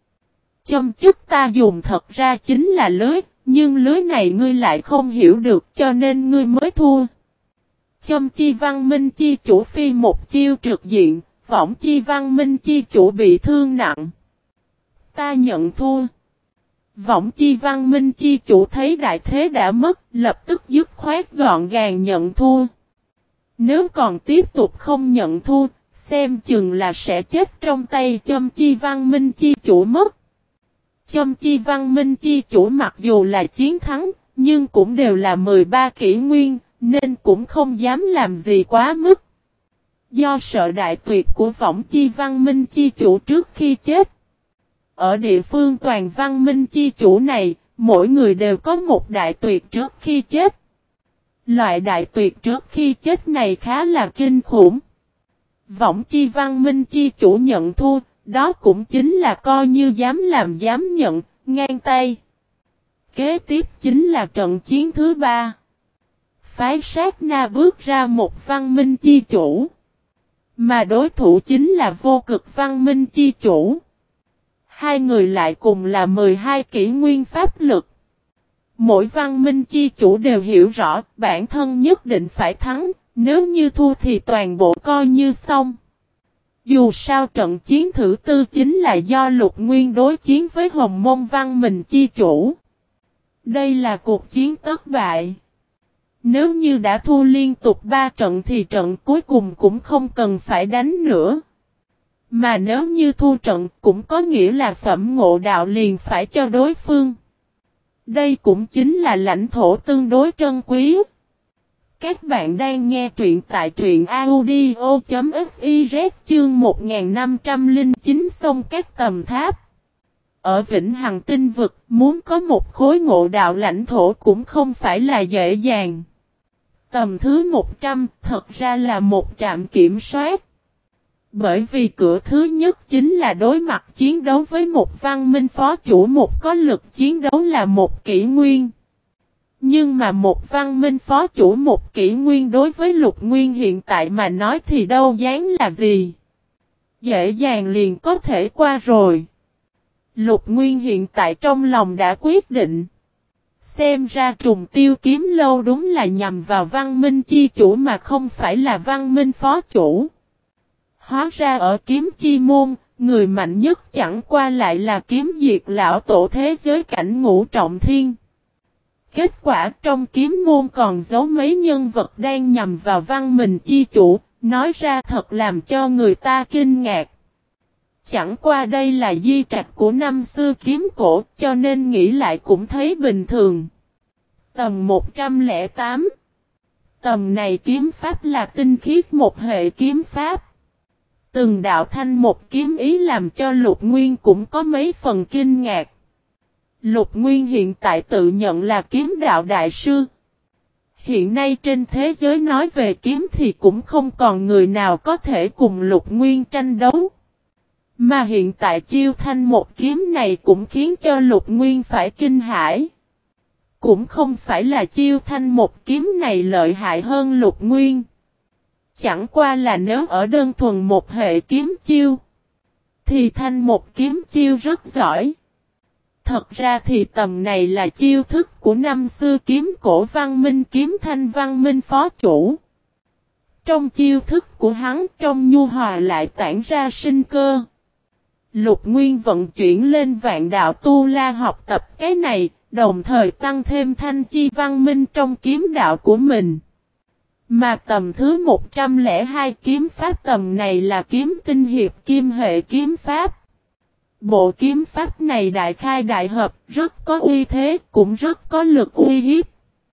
Châm chức ta dùng thật ra chính là lưới, nhưng lưới này ngươi lại không hiểu được cho nên ngươi mới thua. Châm chi văn minh chi chủ phi một chiêu trực diện, võng chi văn minh chi chủ bị thương nặng. Ta nhận thua. Võng chi văn minh chi chủ thấy đại thế đã mất, lập tức dứt khoát gọn gàng nhận thua. Nếu còn tiếp tục không nhận thua, xem chừng là sẽ chết trong tay châm chi văn minh chi chủ mất. Châm chi văn minh chi chủ mặc dù là chiến thắng, nhưng cũng đều là 13 kỷ nguyên, nên cũng không dám làm gì quá mức. Do sợ đại tuyệt của võng chi văn minh chi chủ trước khi chết. Ở địa phương toàn văn minh chi chủ này, mỗi người đều có một đại tuyệt trước khi chết. Loại đại tuyệt trước khi chết này khá là kinh khủng. Võng chi văn minh chi chủ nhận thua, đó cũng chính là coi như dám làm dám nhận, ngang tay. Kế tiếp chính là trận chiến thứ 3. Phái sát na bước ra một văn minh chi chủ. Mà đối thủ chính là vô cực văn minh chi chủ. Hai người lại cùng là 12 kỷ nguyên pháp lực. Mỗi văn minh chi chủ đều hiểu rõ bản thân nhất định phải thắng, nếu như thua thì toàn bộ coi như xong. Dù sao trận chiến thứ tư chính là do Lục Nguyên đối chiến với Hồng Mông văn minh chi chủ. Đây là cuộc chiến tất bại. Nếu như đã thua liên tục 3 trận thì trận cuối cùng cũng không cần phải đánh nữa. Mà nếu như thua trận cũng có nghĩa là phẩm ngộ đạo liền phải cho đối phương. Đây cũng chính là lãnh thổ tương đối trân quý. Các bạn đang nghe truyện tại truyện audio.fiz chương 1509 sông các tầm tháp. Ở Vĩnh Hằng Tinh Vực muốn có một khối ngộ đạo lãnh thổ cũng không phải là dễ dàng. Tầm thứ 100 thật ra là một trạm kiểm soát. Bởi vì cửa thứ nhất chính là đối mặt chiến đấu với một văn minh phó chủ một có lực chiến đấu là một kỷ nguyên. Nhưng mà một văn minh phó chủ một kỷ nguyên đối với Lục Nguyên hiện tại mà nói thì đâu dám là gì. Dễ dàng liền có thể qua rồi. Lục Nguyên hiện tại trong lòng đã quyết định. Xem ra Trùng Tiêu Kiếm Lâu đúng là nhằm vào Văn Minh chi chủ mà không phải là Văn Minh phó chủ. Hóa ra ở kiếm chi môn, người mạnh nhất chẳng qua lại là kiếm diệt lão tổ thế giới cảnh Ngũ Trọng Thiên. Kết quả trong kiếm môn còn giấu mấy nhân vật đang nhằm vào Văn Minh chi chủ, nói ra thật làm cho người ta kinh ngạc. Chẳng qua đây là di trạch của năm xưa kiếm cổ, cho nên nghĩ lại cũng thấy bình thường. Tầm 108. Tầm này kiếm pháp là tinh khiết một hệ kiếm pháp. Từng đạo thanh một kiếm ý làm cho Lục Nguyên cũng có mấy phần kinh ngạc. Lục Nguyên hiện tại tự nhận là kiếm đạo đại sư. Hiện nay trên thế giới nói về kiếm thì cũng không còn người nào có thể cùng Lục Nguyên tranh đấu. Mà hiện tại chiêu thanh một kiếm này cũng khiến cho Lục Nguyên phải kinh hãi. Cũng không phải là chiêu thanh một kiếm này lợi hại hơn Lục Nguyên. Chẳng qua là nếu ở đơn thuần một hệ kiếm chiêu, thì thanh một kiếm chiêu rất giỏi. Thật ra thì tầm này là chiêu thức của năm xưa kiếm cổ Văn Minh kiếm thanh Văn Minh phó chủ. Trong chiêu thức của hắn trong nhu hòa lại tản ra sinh cơ. Lục Nguyên vận chuyển lên vạn đạo tu la học tập cái này, đồng thời tăng thêm thanh chi văn minh trong kiếm đạo của mình. Mà tầm thứ 102 kiếm pháp tầm này là kiếm tinh hiệp kim hệ kiếm pháp. Bộ kiếm pháp này đại khai đại hợp, rất có uy thế, cũng rất có lực uy hiếp.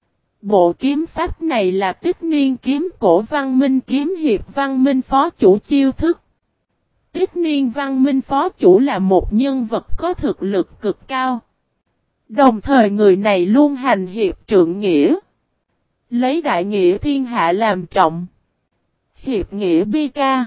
Bộ kiếm pháp này là Tích Niên kiếm cổ Văn Minh kiếm hiệp Văn Minh phó chủ chiêu thức. Tích Niên Văn Minh phó chủ là một nhân vật có thực lực cực cao. Đồng thời người này luôn hành hiệp trượng nghĩa. Lấy đại nghĩa thiên hạ làm trọng. Hiệp nghĩa bi ca.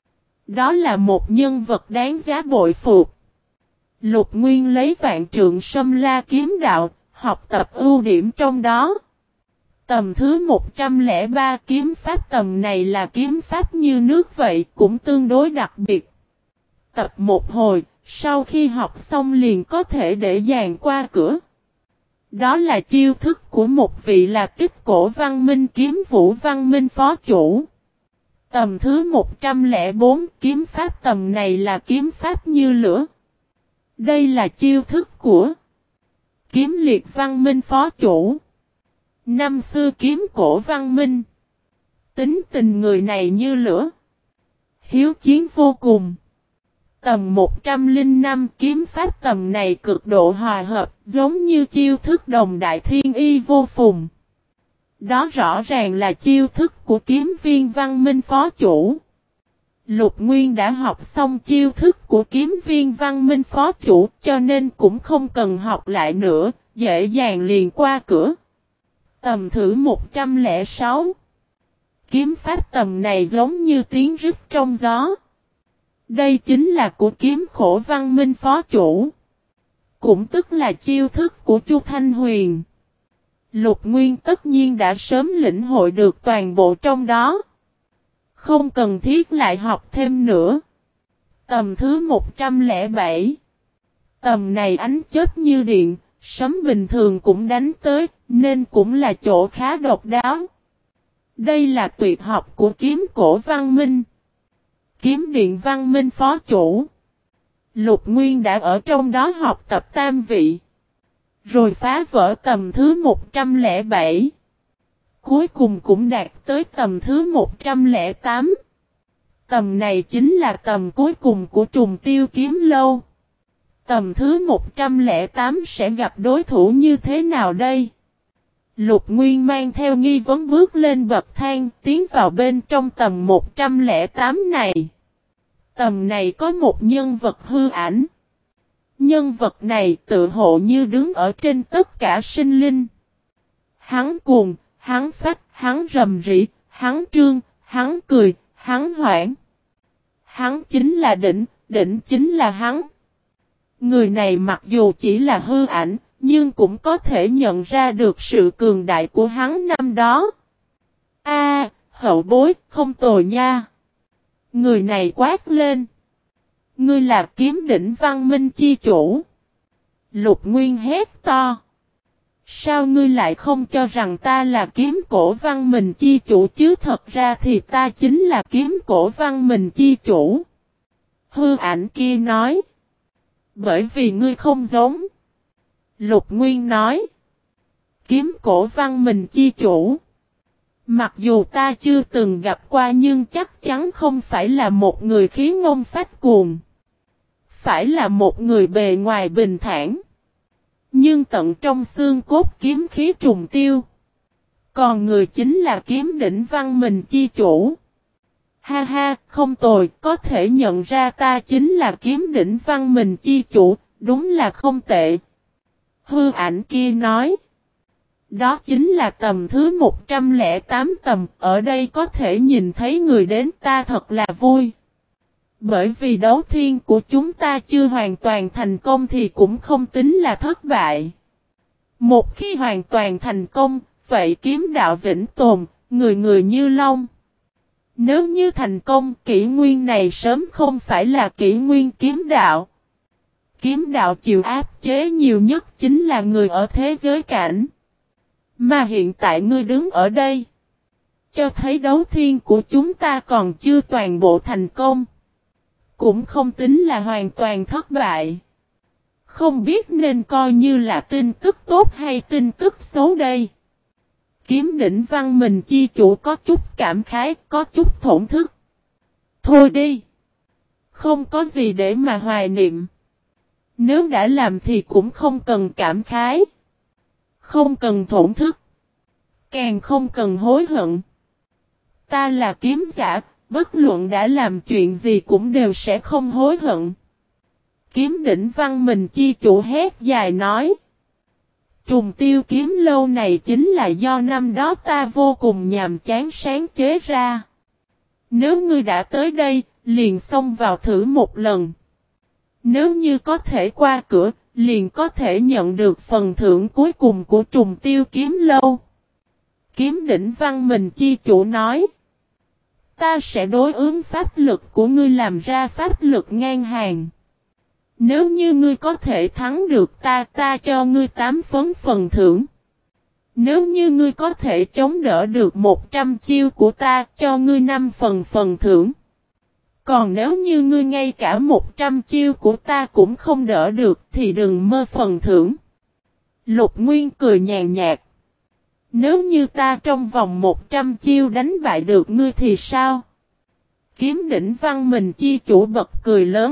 Đó là một nhân vật đáng giá bội phục. Lục Nguyên lấy vạn trượng sâm la kiếm đạo, học tập ưu điểm trong đó. Tầm thứ 103 kiếm pháp tầm này là kiếm pháp như nước vậy, cũng tương đối đặc biệt. Tập một hồi, sau khi học xong liền có thể để dàn qua cửa. Đó là chiêu thức của một vị là Tích Cổ Văn Minh kiếm vũ Văn Minh phó chủ. Tầm thứ 104 kiếm pháp tầm này là kiếm pháp như lửa. Đây là chiêu thức của Kiếm Liệt Văn Minh phó chủ. Năm xưa kiếm cổ Văn Minh. Tính tình người này như lửa. Hiếu chiến vô cùng. Tầm 105 kiếm pháp tầm này cực độ hòa hợp, giống như chiêu thức đồng đại thiên y vô phùng. Đó rõ ràng là chiêu thức của kiếm viên Văn Minh phó chủ. Lục Nguyên đã học xong chiêu thức của kiếm viên Văn Minh phó chủ, cho nên cũng không cần học lại nữa, dễ dàng liền qua cửa. Tầm thử 106. Kiếm pháp tầm này giống như tiếng rít trong gió. Đây chính là của kiếm khổ Văn Minh phó chủ. Cũng tức là chiêu thức của Chu Thanh Huyền. Lục Nguyên tất nhiên đã sớm lĩnh hội được toàn bộ trong đó. Không cần thiết lại học thêm nữa. Tầm thứ 107. Tầm này ánh chớp như điện, sấm bình thường cũng đánh tới, nên cũng là chỗ khá độc đáo. Đây là tuyệt học của kiếm cổ Văn Minh. Kiếm điện Văn Minh phó chủ. Lục Nguyên đã ở trong đó học tập tam vị. Rồi phá vỡ tầm thứ 107. Cuối cùng cũng đạt tới tầm thứ 108. Tầm này chính là tầm cuối cùng của Trùng Tiêu Kiếm Lâu. Tầm thứ 108 sẽ gặp đối thủ như thế nào đây? Lục Nguyên mang theo nghi vấn bước lên bậc thang, tiến vào bên trong tầm 108 này. Tầm này có một nhân vật hư ảnh. Nhân vật này tự hộ như đứng ở trên tất cả sinh linh. Hắn cuồng, hắn phách, hắn rầm rĩ, hắn trương, hắn cười, hắn hoảng. Hắn chính là đỉnh, đỉnh chính là hắn. Người này mặc dù chỉ là hư ảnh, nhưng cũng có thể nhận ra được sự cường đại của hắn năm đó. Hậu bối, không tồi nha. Người này quát lên. Ngươi là kiếm đỉnh văn minh chi chủ. Lục Nguyên hét to. Sao ngươi lại không cho rằng ta là kiếm cổ văn minh chi chủ chứ, thật ra thì ta chính là kiếm cổ văn minh chi chủ. Hư ảnh kia nói. Bởi vì ngươi không giống. Lục Nguyên nói. Kiếm cổ văn minh chi chủ. Mặc dù ta chưa từng gặp qua nhưng chắc chắn không phải là một người khí ngông phách cuồng. Phải là một người bề ngoài bình thản. Nhưng tận trong xương cốt kiếm khí trùng tiêu. Còn người chính là kiếm đỉnh văn minh chi chủ. Ha ha, không tồi, có thể nhận ra ta chính là kiếm đỉnh văn minh chi chủ, đúng là không tệ. Hư ảnh kia nói. Đó chính là tầm thứ 108 tầm, ở đây có thể nhìn thấy người đến, ta thật là vui. Bởi vì đấu thiên của chúng ta chưa hoàn toàn thành công thì cũng không tính là thất bại. Một khi hoàn toàn thành công, vậy kiếm đạo vĩnh tồn, người người như long. Nếu như thành công, kỷ nguyên này sớm không phải là kỷ nguyên kiếm đạo. Kiếm đạo chịu áp chế nhiều nhất chính là người ở thế giới cảnh. Mà hiện tại ngươi đứng ở đây, cho thấy đấu thiên của chúng ta còn chưa toàn bộ thành công. Cũng không tính là hoàn toàn thất bại. Không biết nên coi như là tin tức tốt hay tin tức xấu đây. Kiếm đỉnh văn minh chi chủ có chút cảm khái, có chút thổn thức. Thôi đi. Không có gì để mà hoài niệm. Nếu đã làm thì cũng không cần cảm khái. Không cần thổn thức. Càng không cần hối hận. Ta là kiếm giả, bất luận đã làm chuyện gì cũng đều sẽ không hối hận. Kiếm đỉnh văn minh chi chủ hét dài nói. Trùng tiêu kiếm lâu này chính là do năm đó ta vô cùng nhàm chán sáng chế ra. Nếu ngươi đã tới đây, liền xông vào thử một lần. Nếu như có thể qua cửa, liền có thể nhận được phần thưởng cuối cùng của trùng tiêu kiếm lâu. Kiếm đỉnh văn minh chi chủ nói. Ta sẽ đối ứng pháp lực của ngươi làm ra pháp lực ngang hàng. Nếu như ngươi có thể thắng được ta cho ngươi 8 phần thưởng. Nếu như ngươi có thể chống đỡ được 100 chiêu của ta cho ngươi 5 phần thưởng. Còn nếu như ngươi ngay cả 100 chiêu của ta cũng không đỡ được thì đừng mơ phần thưởng. Lục Nguyên cười nhàn nhạt. Nếu như ta trong vòng 100 chiêu đánh bại được ngươi thì sao? Kiếm đỉnh văn minh chi chủ bật cười lớn.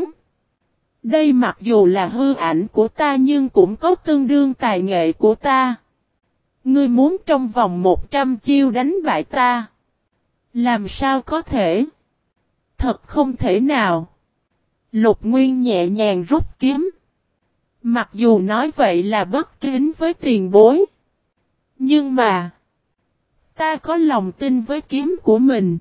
Đây mặc dù là hư ảnh của ta nhưng cũng có tương đương tài nghệ của ta. Ngươi muốn trong vòng 100 chiêu đánh bại ta? Làm sao có thể? Thật không thể nào. Lục Nguyên nhẹ nhàng rút kiếm. Mặc dù nói vậy là bất kính với tiền bối. Nhưng mà, ta có lòng tin với kiếm của mình.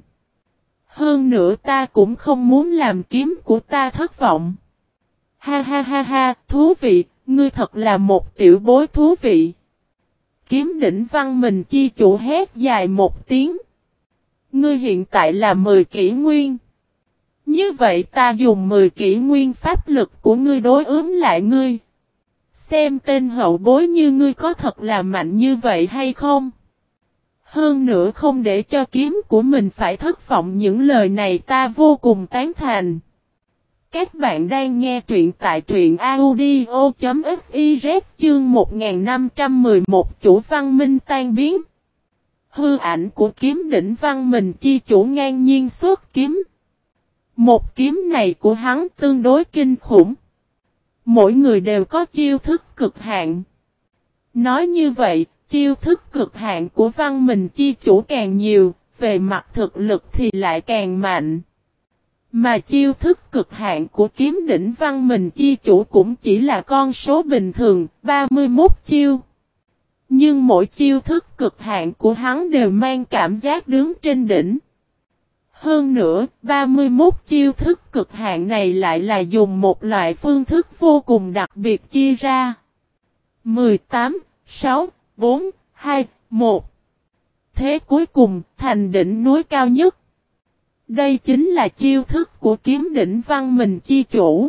Hơn nữa ta cũng không muốn làm kiếm của ta thất vọng. Ha ha ha ha, thú vị, ngươi thật là một tiểu bối thú vị. Kiếm đỉnh văn minh chi chủ hét dài một tiếng. Ngươi hiện tại là 10 kỷ nguyên. Như vậy ta dùng 10 kỷ nguyên pháp lực của ngươi đối ứng lại ngươi. Xem tên hậu bối như ngươi có thật là mạnh như vậy hay không? Hơn nữa không để cho kiếm của mình phải thất vọng, những lời này ta vô cùng tán thành. Các bạn đang nghe truyện tại truyện audio.fiz chương 1511 chủ văn minh tan biến. Hư ảnh của kiếm đỉnh văn minh chi chủ ngang nhiên xuất kiếm. Một kiếm này của hắn tương đối kinh khủng. Mỗi người đều có chiêu thức cực hạn. Nói như vậy, chiêu thức cực hạn của văn minh chi chủ càng nhiều, về mặt thực lực thì lại càng mạnh. Mà chiêu thức cực hạn của kiếm đỉnh văn minh chi chủ cũng chỉ là con số bình thường, 31 chiêu. Nhưng mỗi chiêu thức cực hạn của hắn đều mang cảm giác đứng trên đỉnh. Hơn nữa, 31 chiêu thức cực hạn này lại là dùng một loại phương thức vô cùng đặc biệt chia ra. 18, 6, 4, 2, 1. Thế cuối cùng, thành đỉnh núi cao nhất. Đây chính là chiêu thức của kiếm đỉnh văn mình chi chủ.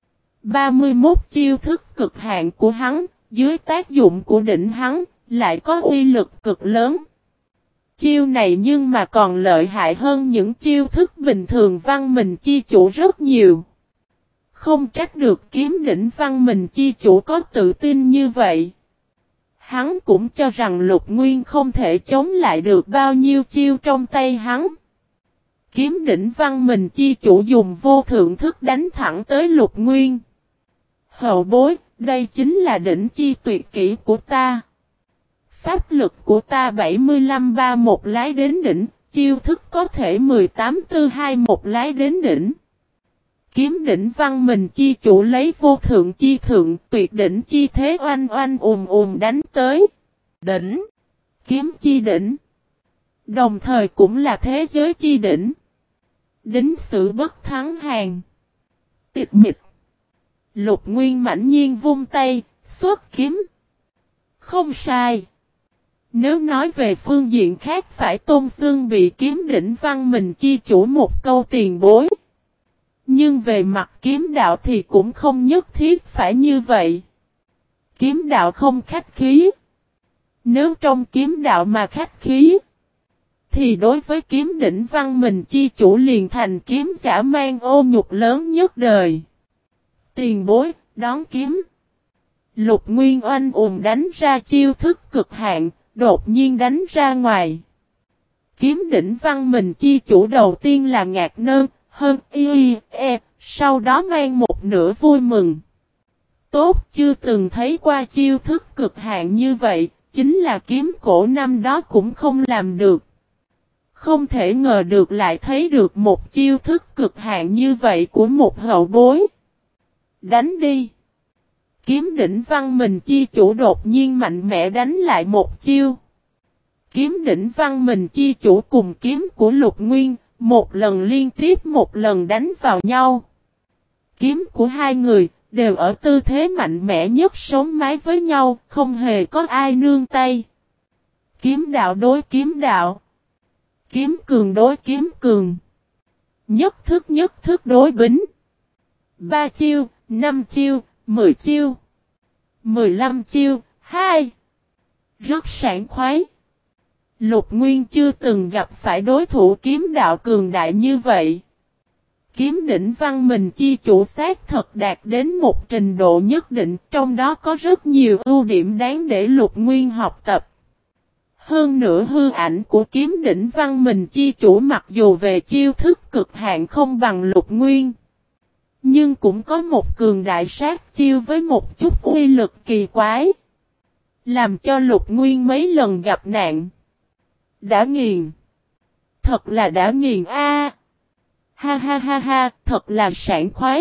31 chiêu thức cực hạn của hắn, dưới tác dụng của đỉnh hắn, lại có uy lực cực lớn. Chiêu này nhưng mà còn lợi hại hơn những chiêu thức bình thường văn mình chi chủ rất nhiều. Không trách được kiếm đỉnh văn mình chi chủ có tự tin như vậy. Hắn cũng cho rằng Lục Nguyên không thể chống lại được bao nhiêu chiêu trong tay hắn. Kiếm đỉnh văn mình chi chủ dùng vô thượng thức đánh thẳng tới Lục Nguyên. Hậu bối, đây chính là đỉnh chi tuyệt kỹ của ta. Pháp lực của ta 75-31 lái đến đỉnh, chiêu thức có thể 18-4-2-1 lái đến đỉnh. Kiếm đỉnh văn mình chi chủ lấy vô thượng chi thượng, tuyệt đỉnh chi thế oanh oanh đánh tới. Đỉnh, kiếm chi đỉnh. Đồng thời cũng là thế giới chi đỉnh. Đính sự bất thắng hàng. Tịch mịch. Lục Nguyên mãnh nhiên vung tay, xuất kiếm. Không sai. Nếu nói về phương diện khác phải tôn xưng bị kiếm đỉnh văn mình chi chủ một câu tiền bối. Nhưng về mặt kiếm đạo thì cũng không nhất thiết phải như vậy. Kiếm đạo không khách khí. Nếu trong kiếm đạo mà khách khí, thì đối với kiếm đỉnh văn mình chi chủ liền thành kiếm giả mang ô nhục lớn nhất đời. Tiền bối, đón kiếm. Lục Nguyên oanh đánh ra chiêu thức cực hạn, đột nhiên đánh ra ngoài. Kiếm đỉnh văn mình chi chủ đầu tiên là ngạc nơ, hơn sau đó mang một nửa vui mừng. Tốt, chưa từng thấy qua chiêu thức cực hạn như vậy, chính là kiếm cổ năm đó cũng không làm được. Không thể ngờ được lại thấy được một chiêu thức cực hạn như vậy của một hậu bối. Đánh đi. Kiếm đỉnh văn mình chi chủ đột nhiên mạnh mẽ đánh lại một chiêu. Kiếm đỉnh văn mình chi chủ cùng kiếm của Lục Nguyên, một lần liên tiếp một lần đánh vào nhau. Kiếm của hai người đều ở tư thế mạnh mẽ nhất sống mái với nhau, không hề có ai nương tay. Kiếm đạo đối kiếm đạo. Kiếm cường đối kiếm cường. Nhất thức đối bính. 3 chiêu, 5 chiêu, 10 chiêu. 15 chiêu, 2. Rất sảng khoái. Lục Nguyên chưa từng gặp phải đối thủ kiếm đạo cường đại như vậy. Kiếm đỉnh văn mình chi chủ xác thật đạt đến một trình độ nhất định, trong đó có rất nhiều ưu điểm đáng để Lục Nguyên học tập. Hơn nữa hư ảnh của kiếm đỉnh văn mình chi chủ mặc dù về chiêu thức cực hạn không bằng Lục Nguyên, nhưng cũng có một cường đại sát chiêu với một chút uy lực kỳ quái, làm cho Lục Nguyên mấy lần gặp nạn. Đã nghiền. Thật là đã nghiền a. Ha ha ha ha, thật là sảng khoái.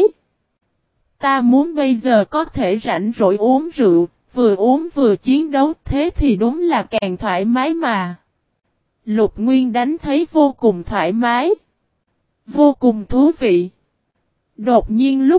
Ta muốn bây giờ có thể rảnh rỗi uống rượu, vừa uống vừa chiến đấu, thế thì đúng là càng thoải mái mà. Lục Nguyên đánh thấy vô cùng thoải mái. Vô cùng thú vị. Đột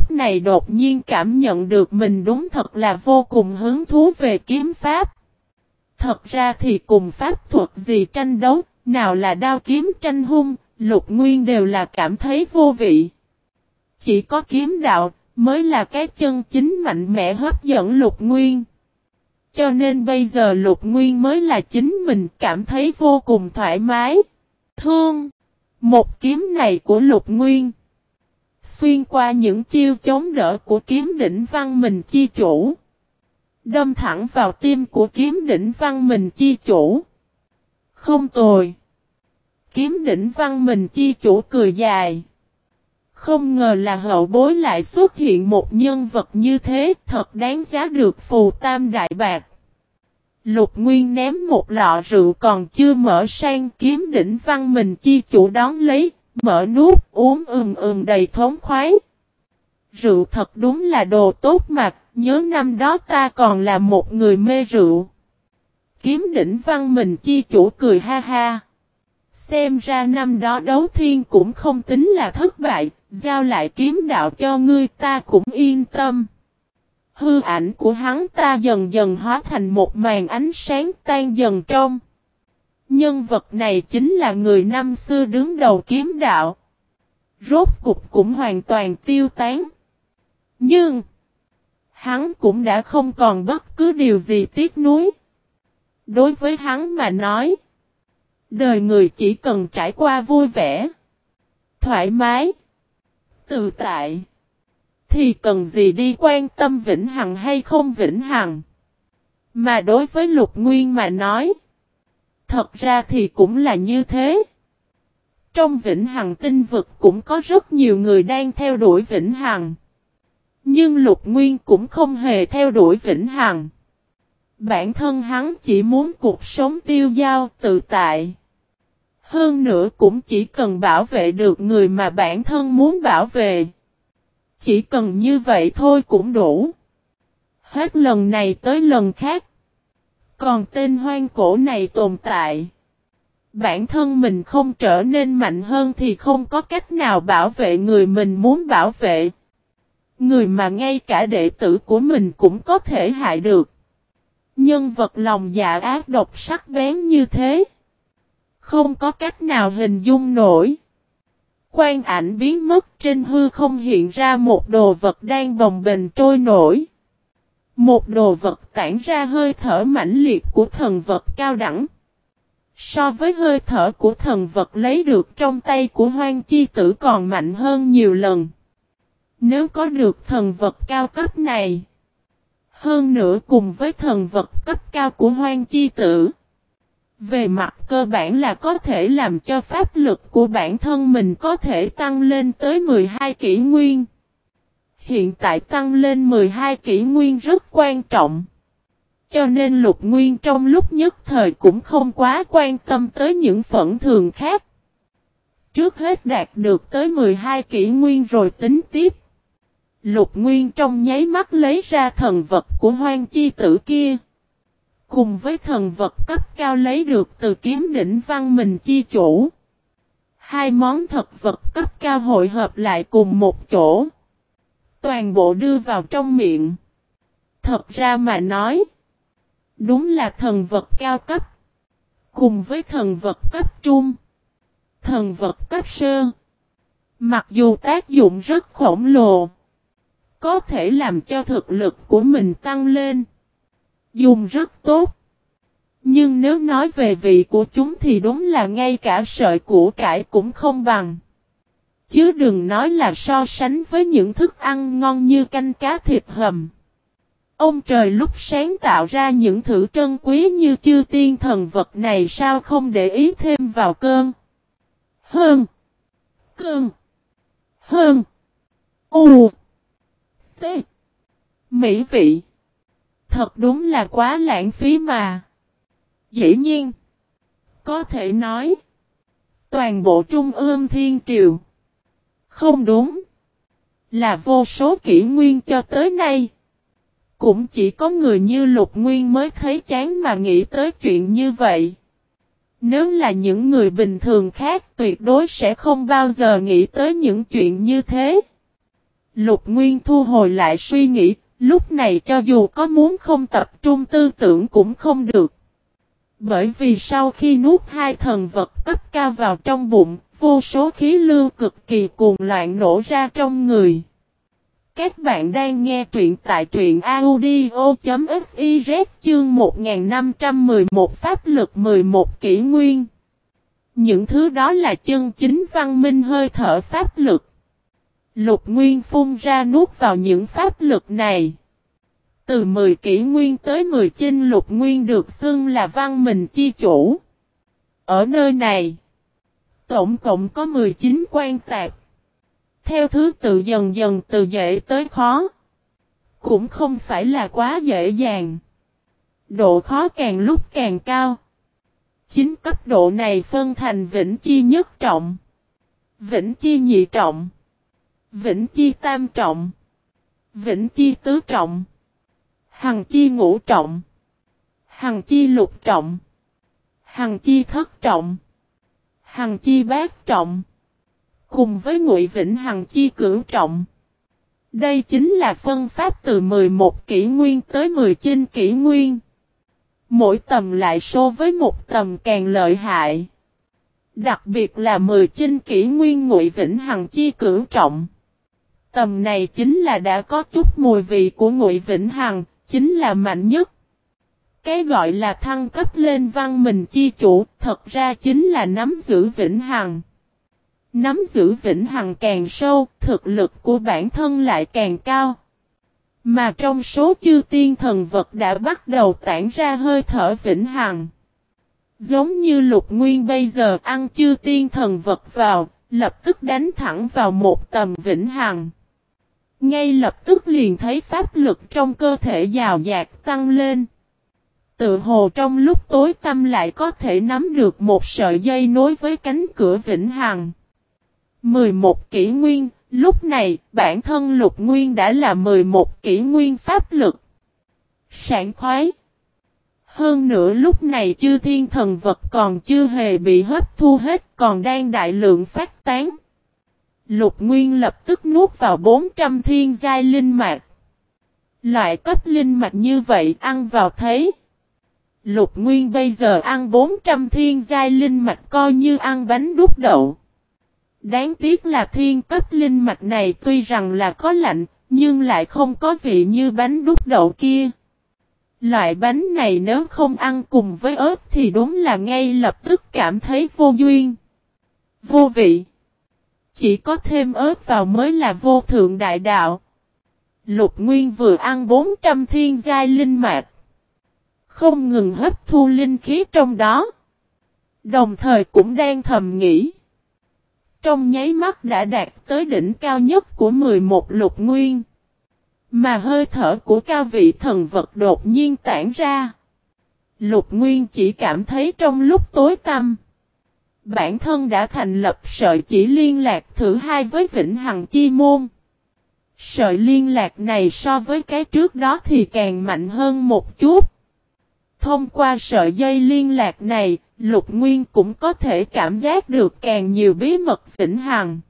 nhiên cảm nhận được mình đúng thật là vô cùng hứng thú về kiếm pháp. Thật ra thì cùng pháp thuật gì tranh đấu, nào là đao kiếm tranh hung, Lục Nguyên đều là cảm thấy vô vị. Chỉ có kiếm đạo mới là cái chân chính mạnh mẽ hấp dẫn Lục Nguyên. Cho nên bây giờ Lục Nguyên mới là chính mình cảm thấy vô cùng thoải mái. Thương! Một kiếm này của Lục Nguyên xuyên qua những chiêu chống đỡ của kiếm đỉnh văn mình chi chủ, đâm thẳng vào tim của kiếm đỉnh văn mình chi chủ. Không tồi. Kiếm đỉnh văn mình chi chủ cười dài. Không ngờ là hậu bối lại xuất hiện một nhân vật như thế, thật đáng giá được phù tam đại bạc. Lục Nguyên ném một lọ rượu còn chưa mở sang, kiếm đỉnh văn mình chi chủ đón lấy, mở nút uống đầy thống khoái. Rượu thật đúng là đồ tốt mà, nhớ năm đó ta còn là một người mê rượu. Kiếm đỉnh văn mình chi chủ cười ha ha. Xem ra năm đó đấu thiên cũng không tính là thất bại, giao lại kiếm đạo cho ngươi ta cũng yên tâm. Hư ảnh của hắn ta dần dần hóa thành một màn ánh sáng tan dần trong. Nhân vật này chính là người năm xưa đứng đầu kiếm đạo. rốt cục cũng hoàn toàn tiêu tán. Nhưng, hắn cũng đã không còn bất cứ điều gì tiếc nuối. Đối với hắn mà nói, đời người chỉ cần trải qua vui vẻ, thoải mái, tự tại, thì cần gì đi quan tâm vĩnh hằng hay không vĩnh hằng. Mà đối với Lục Nguyên mà nói, thật ra thì cũng là như thế. Trong vĩnh hằng tinh vực cũng có rất nhiều người đang theo đuổi vĩnh hằng. Nhưng Lục Nguyên cũng không hề theo đuổi vĩnh hằng. Bản thân hắn chỉ muốn cuộc sống tiêu dao tự tại. Hơn nữa cũng chỉ cần bảo vệ được người mà bản thân muốn bảo vệ. Chỉ cần như vậy thôi cũng đủ. Hết lần này tới lần khác. Còn tên hoang cổ này tồn tại. Bản thân mình không trở nên mạnh hơn thì không có cách nào bảo vệ người mình muốn bảo vệ. Người mà ngay cả đệ tử của mình cũng có thể hại được. Nhân vật lòng dạ ác độc sắc bén như thế. Không có cách nào hình dung nổi. Quang ảnh biến mất trên hư không hiện ra một đồ vật đang bồng bềnh trôi nổi. Một đồ vật tản ra hơi thở mãnh liệt của thần vật cao đẳng. So với hơi thở của thần vật lấy được trong tay của Hoang Chi Tử còn mạnh hơn nhiều lần. Nếu có được thần vật cao cấp này, hơn nữa cùng với thần vật cấp cao của Hoang Chi Tử, về mặt cơ bản là có thể làm cho pháp lực của bản thân mình có thể tăng lên tới 12 kỷ nguyên. Hiện tại tăng lên 12 kỷ nguyên rất quan trọng. Cho nên Lục Nguyên trong lúc nhất thời cũng không quá quan tâm tới những phận thường khác. Trước hết đạt được tới 12 kỷ nguyên rồi tính tiếp. Lục Nguyên trong nháy mắt lấy ra thần vật của Hoang Chi Tử kia. Cùng với thần vật cấp cao lấy được từ kiếm đỉnh Văn Minh Chi Chủ. Hai món thật vật cấp cao hội hợp lại cùng một chỗ. Toàn bộ đưa vào trong miệng. Thật ra mà nói, đúng là thần vật cao cấp. Cùng với thần vật cấp trung, thần vật cấp sơ. Mặc dù tác dụng rất khổng lồ, có thể làm cho thực lực của mình tăng lên. Dùng rất tốt. Nhưng nếu nói về vị của chúng thì đúng là ngay cả sợi củ cải cũng không bằng. Chứ đừng nói là so sánh với những thức ăn ngon như canh cá thịt hầm. Ông trời lúc sáng tạo ra những thứ trân quý như chư tiên thần vật này sao không để ý thêm vào cơn. Hơn. Cơn. Hơn. U. T. Mỹ vị. Thật đúng là quá lãng phí mà. Dĩ nhiên. Có thể nói. Toàn bộ Trung ương Thiên Triều. Không đúng. Là vô số kỷ nguyên cho tới nay. Cũng chỉ có người như Lục Nguyên mới thấy chán mà nghĩ tới chuyện như vậy. Nếu là những người bình thường khác tuyệt đối sẽ không bao giờ nghĩ tới những chuyện như thế. Lục Nguyên thu hồi lại suy nghĩ, lúc này cho dù có muốn không tập trung tư tưởng cũng không được. Bởi vì sau khi nuốt hai thần vật cấp cao vào trong bụng, vô số khí lưu cực kỳ cuồng loạn nổ ra trong người. Các bạn đang nghe truyện tại truyện audio.fiz chương 1511 pháp lực 11 kỷ nguyên. Những thứ đó là chân chính văn minh hơi thở pháp lực. Lục Nguyên phun ra nuốt vào những pháp lực này. Từ 10 kỷ nguyên tới 10 chinh Lục Nguyên được xưng là Văn Minh Chi Chủ. Ở nơi này, tổng cộng có 19 quan tạp. Theo thứ tự dần dần từ dễ tới khó. Cũng không phải là quá dễ dàng. Độ khó càng lúc càng cao. 9 cấp độ này phân thành Vĩnh Chi nhất trọng, Vĩnh Chi nhị trọng, Vĩnh Chi tam trọng, Vĩnh Chi tứ trọng, Hằng Chi ngũ trọng, Hằng Chi lục trọng, Hằng Chi thất trọng, Hằng Chi bát trọng, cùng với Ngụy Vĩnh Hằng Chi cửu trọng. Đây chính là phân pháp từ 11 kỷ nguyên tới 10 chinh kỷ nguyên. Mỗi tầm lại so với một tầm càng lợi hại. Đặc biệt là 10 chinh kỷ nguyên Ngụy Vĩnh Hằng chi cửu trọng. Tầm này chính là đã có chút mùi vị của Ngụy Vĩnh Hằng, chính là mạnh nhất. Cái gọi là thăng cấp lên văn minh chi chủ, thật ra chính là nắm giữ Vĩnh Hằng. Nắm giữ Vĩnh Hằng càng sâu, thực lực của bản thân lại càng cao. Mà trong số chư tiên thần vật đã bắt đầu tản ra hơi thở Vĩnh Hằng. Giống như Lục Nguyên bây giờ ăn chư tiên thần vật vào, lập tức đánh thẳng vào một tầm Vĩnh Hằng. Ngay lập tức liền thấy pháp lực trong cơ thể dào dạt tăng lên. Tự hồ trong lúc tối tăm lại có thể nắm được một sợi dây nối với cánh cửa Vĩnh Hằng. 11 kỷ nguyên, lúc này bản thân Lục Nguyên đã là 11 kỷ nguyên pháp lực. Sảng khoái. Hơn nữa lúc này chư thiên thần vật còn chưa hề bị hấp thu hết, còn đang đại lượng phát tán. Lục Nguyên lập tức nuốt vào 400 thiên giai linh mạch. Loại cấp linh mạch như vậy ăn vào thấy. Lục Nguyên bây giờ ăn 400 thiên giai linh mạch coi như ăn bánh đúc đậu. Đáng tiếc là thiên cấp linh mạch này tuy rằng là có lạnh, nhưng lại không có vị như bánh đúc đậu kia. Loại bánh này nếu không ăn cùng với ớt thì đúng là ngay lập tức cảm thấy vô duyên, vô vị. Chỉ có thêm ớt vào mới là vô thượng đại đạo. Lục Nguyên vừa ăn 400 thiên giai linh mạch, không ngừng hấp thu linh khí trong đó. Đồng thời cũng đang thầm nghĩ. Trong nháy mắt đã đạt tới đỉnh cao nhất của 11 Lục Nguyên. Mà hơi thở của cao vị thần vật đột nhiên tản ra. Lục Nguyên chỉ cảm thấy trong lúc tối tăm, bản thân đã thành lập sợi chỉ liên lạc thứ hai với Vĩnh Hằng Chi Môn. Sợi liên lạc này so với cái trước đó thì càng mạnh hơn một chút. Thông qua sợi dây liên lạc này, Lục Nguyên cũng có thể cảm giác được càng nhiều bí mật Vĩnh Hằng.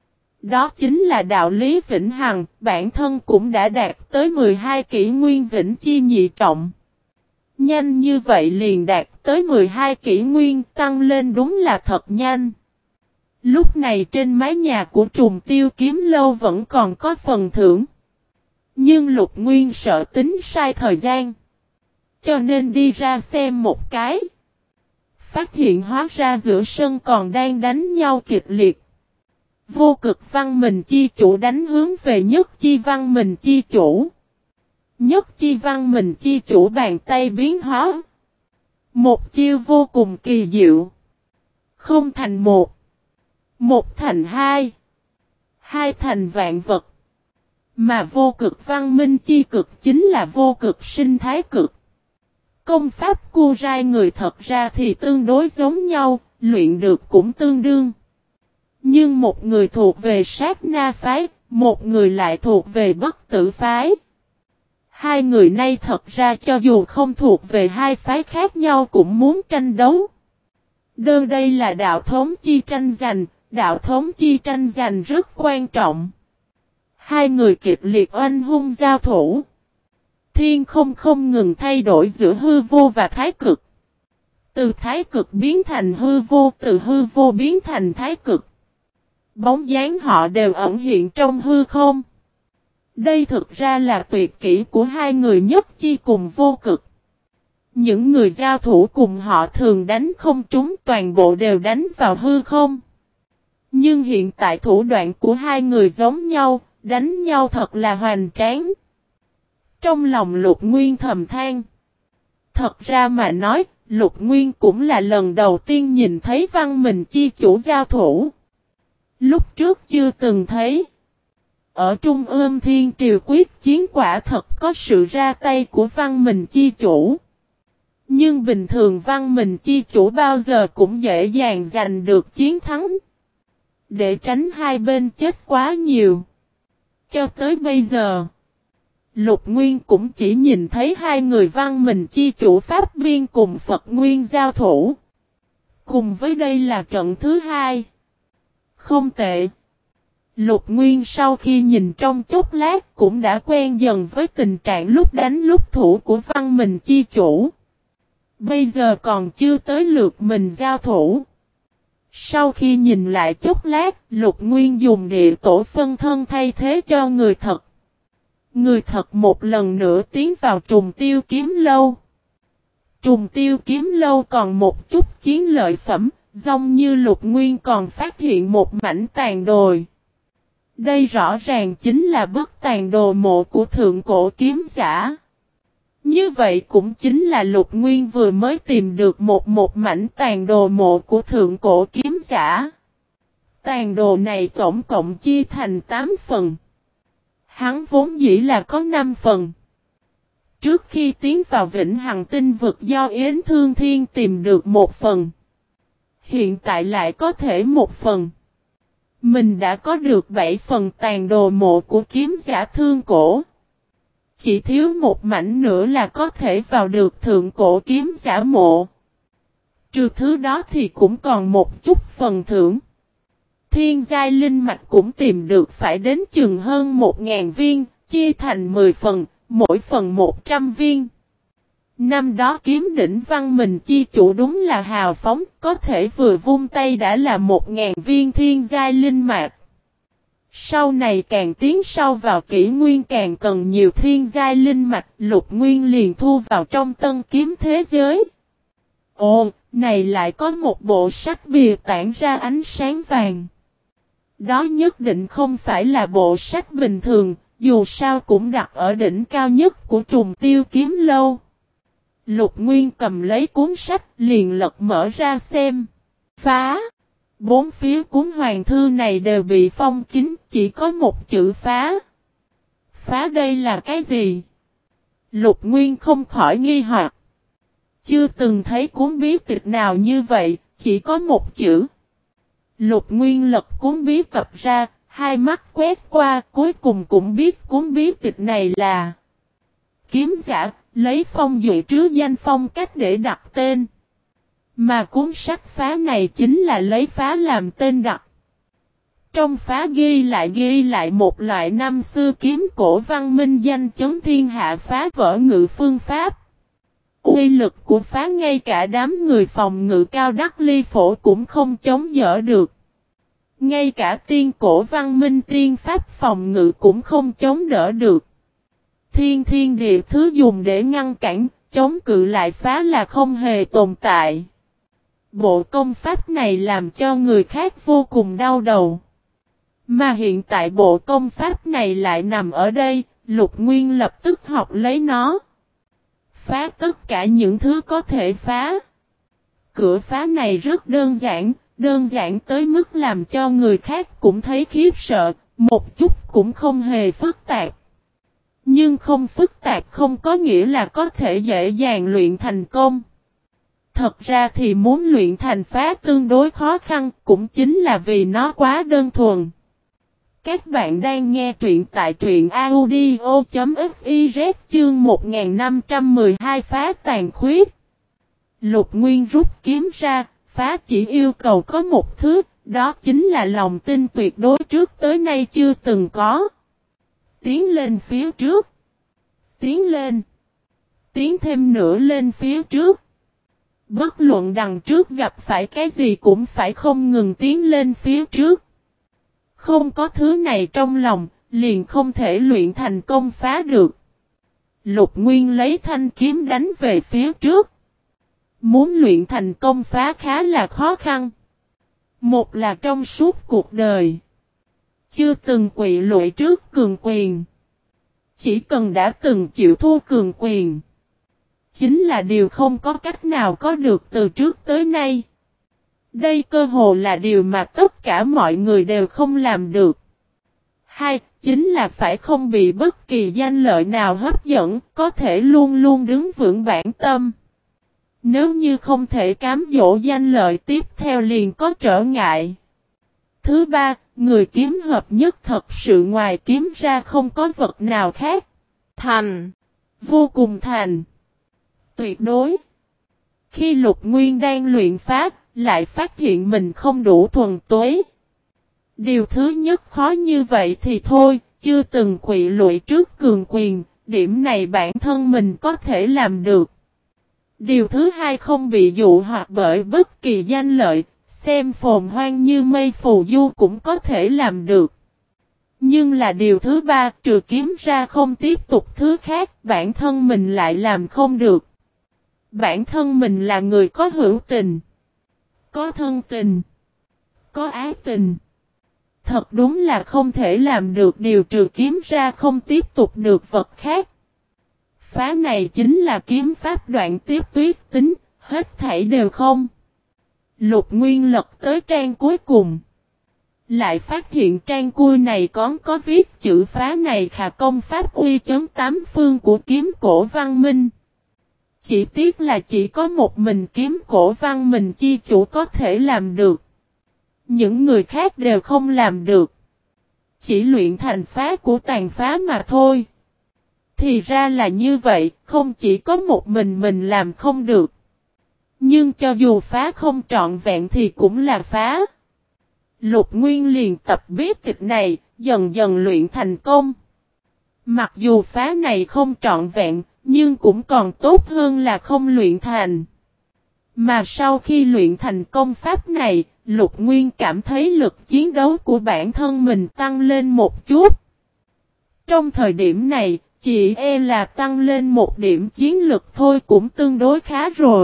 Đó chính là đạo lý Vĩnh Hằng, bản thân cũng đã đạt tới 12 kỷ nguyên Vĩnh Chi nhị trọng. Nhanh như vậy liền đạt tới 12 kỷ nguyên, tăng lên đúng là thật nhanh. Lúc này trên mái nhà của Trùng Tiêu Kiếm Lâu vẫn còn có phần thưởng. Nhưng Lục Nguyên sợ tính sai thời gian, cho nên đi ra xem một cái. Phát hiện hóa ra giữa sân còn đang đánh nhau kịch liệt. Vô Cực Văn Minh chi chủ đánh hướng về Nhất Chi Văn Minh chi chủ. Nhất Chi Văn Minh chi chủ bàn tay biến hóa. Một chiêu vô cùng kỳ diệu. Không thành một, một thành hai, hai thành vạn vật. Mà Vô Cực Văn Minh chi cực chính là vô cực sinh thái cực. Công pháp cu rai người thật ra thì tương đối giống nhau, luyện được cũng tương đương. Nhưng một người thuộc về sát na phái, một người lại thuộc về bất tử phái. Hai người này thật ra cho dù không thuộc về hai phái khác nhau cũng muốn tranh đấu. Đây là đạo thống chi tranh giành, đạo thống chi tranh giành rất quan trọng. Hai người kịch liệt oanh hung giao thủ. Thiên không ngừng thay đổi giữa hư vô và thái cực. Từ thái cực biến thành hư vô, từ hư vô biến thành thái cực. Bóng dáng họ đều ẩn hiện trong hư không. Đây thực ra là tuyệt kỹ của hai người Nhất Chi cùng Vô Cực. Những người giao thủ cùng họ thường đánh không trúng, toàn bộ đều đánh vào hư không. Nhưng hiện tại thủ đoạn của hai người giống nhau, đánh nhau thật là hoành tráng. Trong lòng Lục Nguyên thầm than. Thật ra mà nói, Lục Nguyên cũng là lần đầu tiên nhìn thấy Văn Minh chi chủ giao thủ. Lúc trước chưa từng thấy. Ở Trung ương Thiên Triều quyết chiến quả thật có sự ra tay của Văn Minh chi chủ. Nhưng bình thường Văn Minh chi chủ bao giờ cũng dễ dàng giành được chiến thắng. Để tránh hai bên chết quá nhiều. Cho tới bây giờ, Lục Nguyên cũng chỉ nhìn thấy hai người Văn Minh chi chủ Pháp Biên cùng Phật Nguyên giao thủ. Cùng với đây là trận thứ hai. Không tệ. Lục Nguyên sau khi nhìn trong chốc lát cũng đã quen dần với tình trạng lúc đánh lúc thủ của Văn Minh chi chủ. Bây giờ còn chưa tới lượt mình giao thủ. Sau khi nhìn lại chốc lát, Lục Nguyên dùng địa tổ phân thân thay thế cho người thật. Người thật một lần nữa tiến vào Trùng Tiêu Kiếm Lâu. Trùng Tiêu Kiếm Lâu còn một chút chiến lợi phẩm, giống như Lục Nguyên còn phát hiện một mảnh tàn đồi. Đây rõ ràng chính là bức tàn đồ mộ của thượng cổ kiếm giả. Như vậy cũng chính là Lục Nguyên vừa mới tìm được một mảnh tàn đồ mộ của thượng cổ kiếm giả. Tàn đồ này tổng cộng chia thành 8 phần. Hắn vốn dĩ là có 5 phần. Trước khi tiến vào Vĩnh Hằng Tinh vực do Yến Thương Thiên tìm được một phần. Hiện tại lại có thể một phần. Mình đã có được 7 phần tàn đồ mộ của kiếm giả thương cổ. Chỉ thiếu một mảnh nữa là có thể vào được thượng cổ kiếm giả mộ. Trừ thứ đó thì cũng còn một chút phần thưởng. Thiên giai linh mạch cũng tìm được phải đến chừng hơn 1000 viên, chia thành 10 phần, mỗi phần 100 viên. Năm đó kiếm đỉnh văn mình chi chủ đúng là hào phóng, có thể vừa vung tay đã là 1000 viên thiên giai linh mạch. Sau này càng tiến sâu vào kỷ nguyên càng cần nhiều thiên giai linh mạch, Lục Nguyên liền thu vào trong tân kiếm thế giới. Ồ, này lại có một bộ sách bìa tản ra ánh sáng vàng. Đó nhất định không phải là bộ sách bình thường, dù sao cũng đặt ở đỉnh cao nhất của Trùng Tiêu Kiếm Lâu. Lục Nguyên cầm lấy cuốn sách liền lật mở ra xem. Phá! Bốn phía cuốn hoàng thư này đều bị phong kín, chỉ có một chữ phá. Phá đây là cái gì? Lục Nguyên không khỏi nghi hoặc. Chưa từng thấy cuốn bí tịch nào như vậy, chỉ có một chữ. Lục Nguyên lật cuốn bí cập ra, hai mắt quét qua, cuối cùng cũng biết cuốn bí tịch này là kiếm giả, lấy phong dụ trứ danh phong cách để đặt tên. Mà cuốn sách phá này chính là lấy phá làm tên đặt. Trong phá ghi lại một loại năm xưa kiếm cổ văn minh danh chấn thiên hạ phá vỡ ngự phương pháp. Uy lực của phá ngay cả đám người phòng ngự cao đắc ly phổ cũng không chống đỡ được. Ngay cả tiên cổ văn minh tiên pháp phòng ngự cũng không chống đỡ được. Thiên địa thứ dùng để ngăn cản, chống cự lại phá là không hề tồn tại. Bộ công pháp này làm cho người khác vô cùng đau đầu. Mà hiện tại bộ công pháp này lại nằm ở đây, Lục Nguyên lập tức học lấy nó. Phá tất cả những thứ có thể phá. Cửa phá này rất đơn giản tới mức làm cho người khác cũng thấy khiếp sợ, một chút cũng không hề phức tạp. Nhưng không phức tạp không có nghĩa là có thể dễ dàng luyện thành công. Thật ra thì muốn luyện thành phá tương đối khó khăn, cũng chính là vì nó quá đơn thuần. Các bạn đang nghe truyện tại truyện audio.fiz chương 1512 phá tàn khuyết. Lục Nguyên rút kiếm ra, phá chỉ yêu cầu có một thứ, đó chính là lòng tin tuyệt đối trước tới nay chưa từng có. Tiến lên phía trước. Tiến lên. Tiến thêm nữa lên phía trước. Bất luận đằng trước gặp phải cái gì cũng phải không ngừng tiến lên phía trước. Không có thứ này trong lòng, liền không thể luyện thành công phá được. Lục Nguyên lấy thanh kiếm đánh về phía trước. Muốn luyện thành công phá khá là khó khăn. Một là trong suốt cuộc đời. Chưa từng quỵ lụy trước cường quyền. Chỉ cần đã từng chịu thua cường quyền. Chính là điều không có cách nào có được từ trước tới nay. Đây cơ hồ là điều mà tất cả mọi người đều không làm được. Hai, chính là phải không bị bất kỳ danh lợi nào hấp dẫn, có thể luôn luôn đứng vững bản tâm. Nếu như không thể cám dỗ danh lợi tiếp theo liền có trở ngại. Thứ ba, người kiếm hợp nhất thật sự ngoài kiếm ra không có vật nào khác. Thành. Vô cùng thành. Tuyệt đối. Khi Lục Nguyên đang luyện pháp, lại phát hiện mình không đủ thuần tuế. Điều thứ nhất khó như vậy thì thôi, chưa từng quỵ lụy trước cường quyền, điểm này bản thân mình có thể làm được. Điều thứ hai không bị dụ hoặc bởi bất kỳ danh lợi, Xem phồn hoang như mây phù du cũng có thể làm được. Nhưng là điều thứ ba, trừ kiếm ra không tiếp tục thứ khác, bản thân mình lại làm không được. Bản thân mình là người có hữu tình, có thân tình, có ái tình. Thật đúng là không thể làm được điều trừ kiếm ra không tiếp tục được vật khác. Phá này chính là kiếm pháp đoạn tiếp tuyết tính, hết thảy đều không. Lục Nguyên lật tới trang cuối cùng. Lại phát hiện trang cuối này còn có viết chữ phá này khả công pháp uy chấn tám phương của kiếm cổ văn minh. Chỉ tiếc là chỉ có một mình kiếm cổ văn minh chi chủ có thể làm được. Những người khác đều không làm được. Chỉ luyện thành phá của tàn phá mà thôi. Thì ra là như vậy, không chỉ có một mình làm không được. Nhưng cho dù phá không trọn vẹn thì cũng là phá. Lục Nguyên liền tập bí tịch này, dần dần luyện thành công. Mặc dù phá này không trọn vẹn, nhưng cũng còn tốt hơn là không luyện thành. Mà sau khi luyện thành công pháp này, Lục Nguyên cảm thấy lực chiến đấu của bản thân mình tăng lên một chút. Trong thời điểm này, chỉ là tăng lên một điểm chiến lực thôi cũng tương đối khá rồi.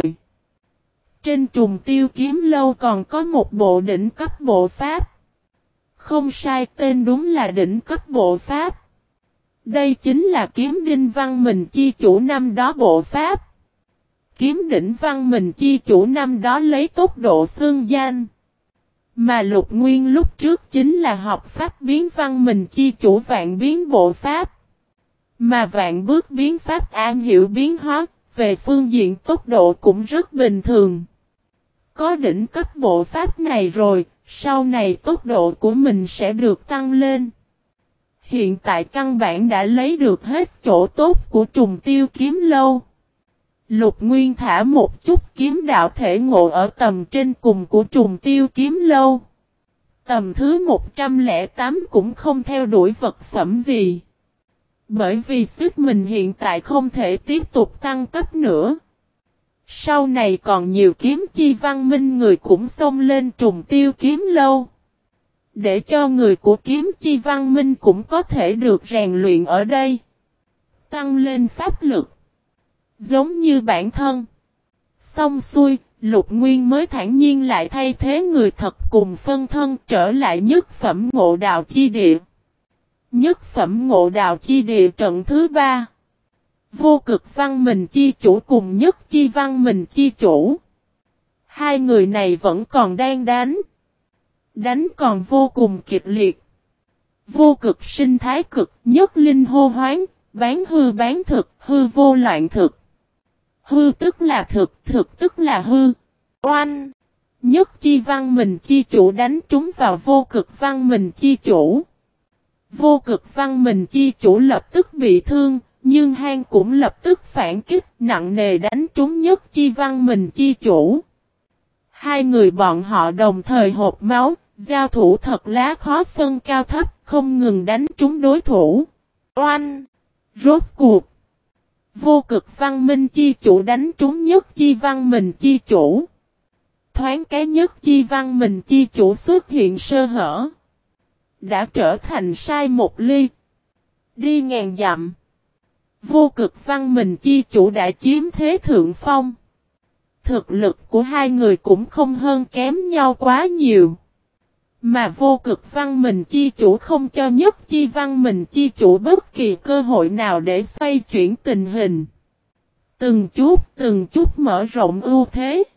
Trên Trùng Tiêu Kiếm Lâu còn có một bộ đỉnh cấp bộ pháp. Không sai, tên đúng là đỉnh cấp bộ pháp. Đây chính là kiếm đinh văn mình chi chủ năm đó bộ pháp. Kiếm đỉnh văn mình chi chủ năm đó lấy tốc độ xương danh. Mà Lục Nguyên lúc trước chính là học pháp biến văn mình chi chủ vạn biến bộ pháp. Mà vạn bước biến pháp am hiểu biến hóa, về phương diện tốc độ cũng rất bình thường. Có đỉnh cấp bộ pháp này rồi, sau này tốc độ của mình sẽ được tăng lên. Hiện tại căn bản đã lấy được hết chỗ tốt của Trùng Tiêu Kiếm Lâu. Lục Nguyên thả một chút kiếm đạo thể ngộ ở tầm trên cùng của Trùng Tiêu Kiếm Lâu. Tầm thứ 108 cũng không theo đuổi vật phẩm gì. Bởi vì sức mình hiện tại không thể tiếp tục tăng cấp nữa. Sau này còn nhiều kiếm chi văn minh người cũng xông lên Trùng Tiêu Kiếm Lâu. Để cho người của kiếm chi văn minh cũng có thể được rèn luyện ở đây. Tăng lên pháp lực. Giống như bản thân. Xong xuôi, Lục Nguyên mới thản nhiên lại thay thế người thật cùng phân thân trở lại nhất phẩm ngộ đạo chi địa. Nhất phẩm ngộ đạo chi địa trận thứ 3. Vô cực văn mình chi chủ cùng nhất chi văn mình chi chủ. Hai người này vẫn còn đang đánh. Đánh còn vô cùng kịch liệt. Vô cực sinh thái cực, nhất linh hô hoán, bán hư bán thực, hư vô loạn thực. Hư tức là thực, thực tức là hư. Oanh! Nhất chi văn mình chi chủ đánh trúng vào vô cực văn mình chi chủ. Vô cực văn mình chi chủ lập tức bị thương, nhưng Hang cũng lập tức phản kích nặng nề đánh trúng nhất chi văn mình chi chủ. Hai người bọn họ đồng thời hộp máu, giao thủ thật lá khó phân cao thấp, không ngừng đánh trúng đối thủ. Oanh! Rốt cuộc! Vô cực văn minh chi chủ đánh trúng nhất chi văn mình chi chủ. Thoáng cái nhất chi văn mình chi chủ xuất hiện sơ hở. Đã trở thành sai một ly. Đi ngàn dặm. Vô cực văn mình chi chủ đã chiếm thế thượng phong. Thực lực của hai người cũng không hơn kém nhau quá nhiều. Mà vô cực văn mình chi chủ không cho nhất chi văn mình chi chủ bất kỳ cơ hội nào để xoay chuyển tình hình. Từng chút mở rộng ưu thế.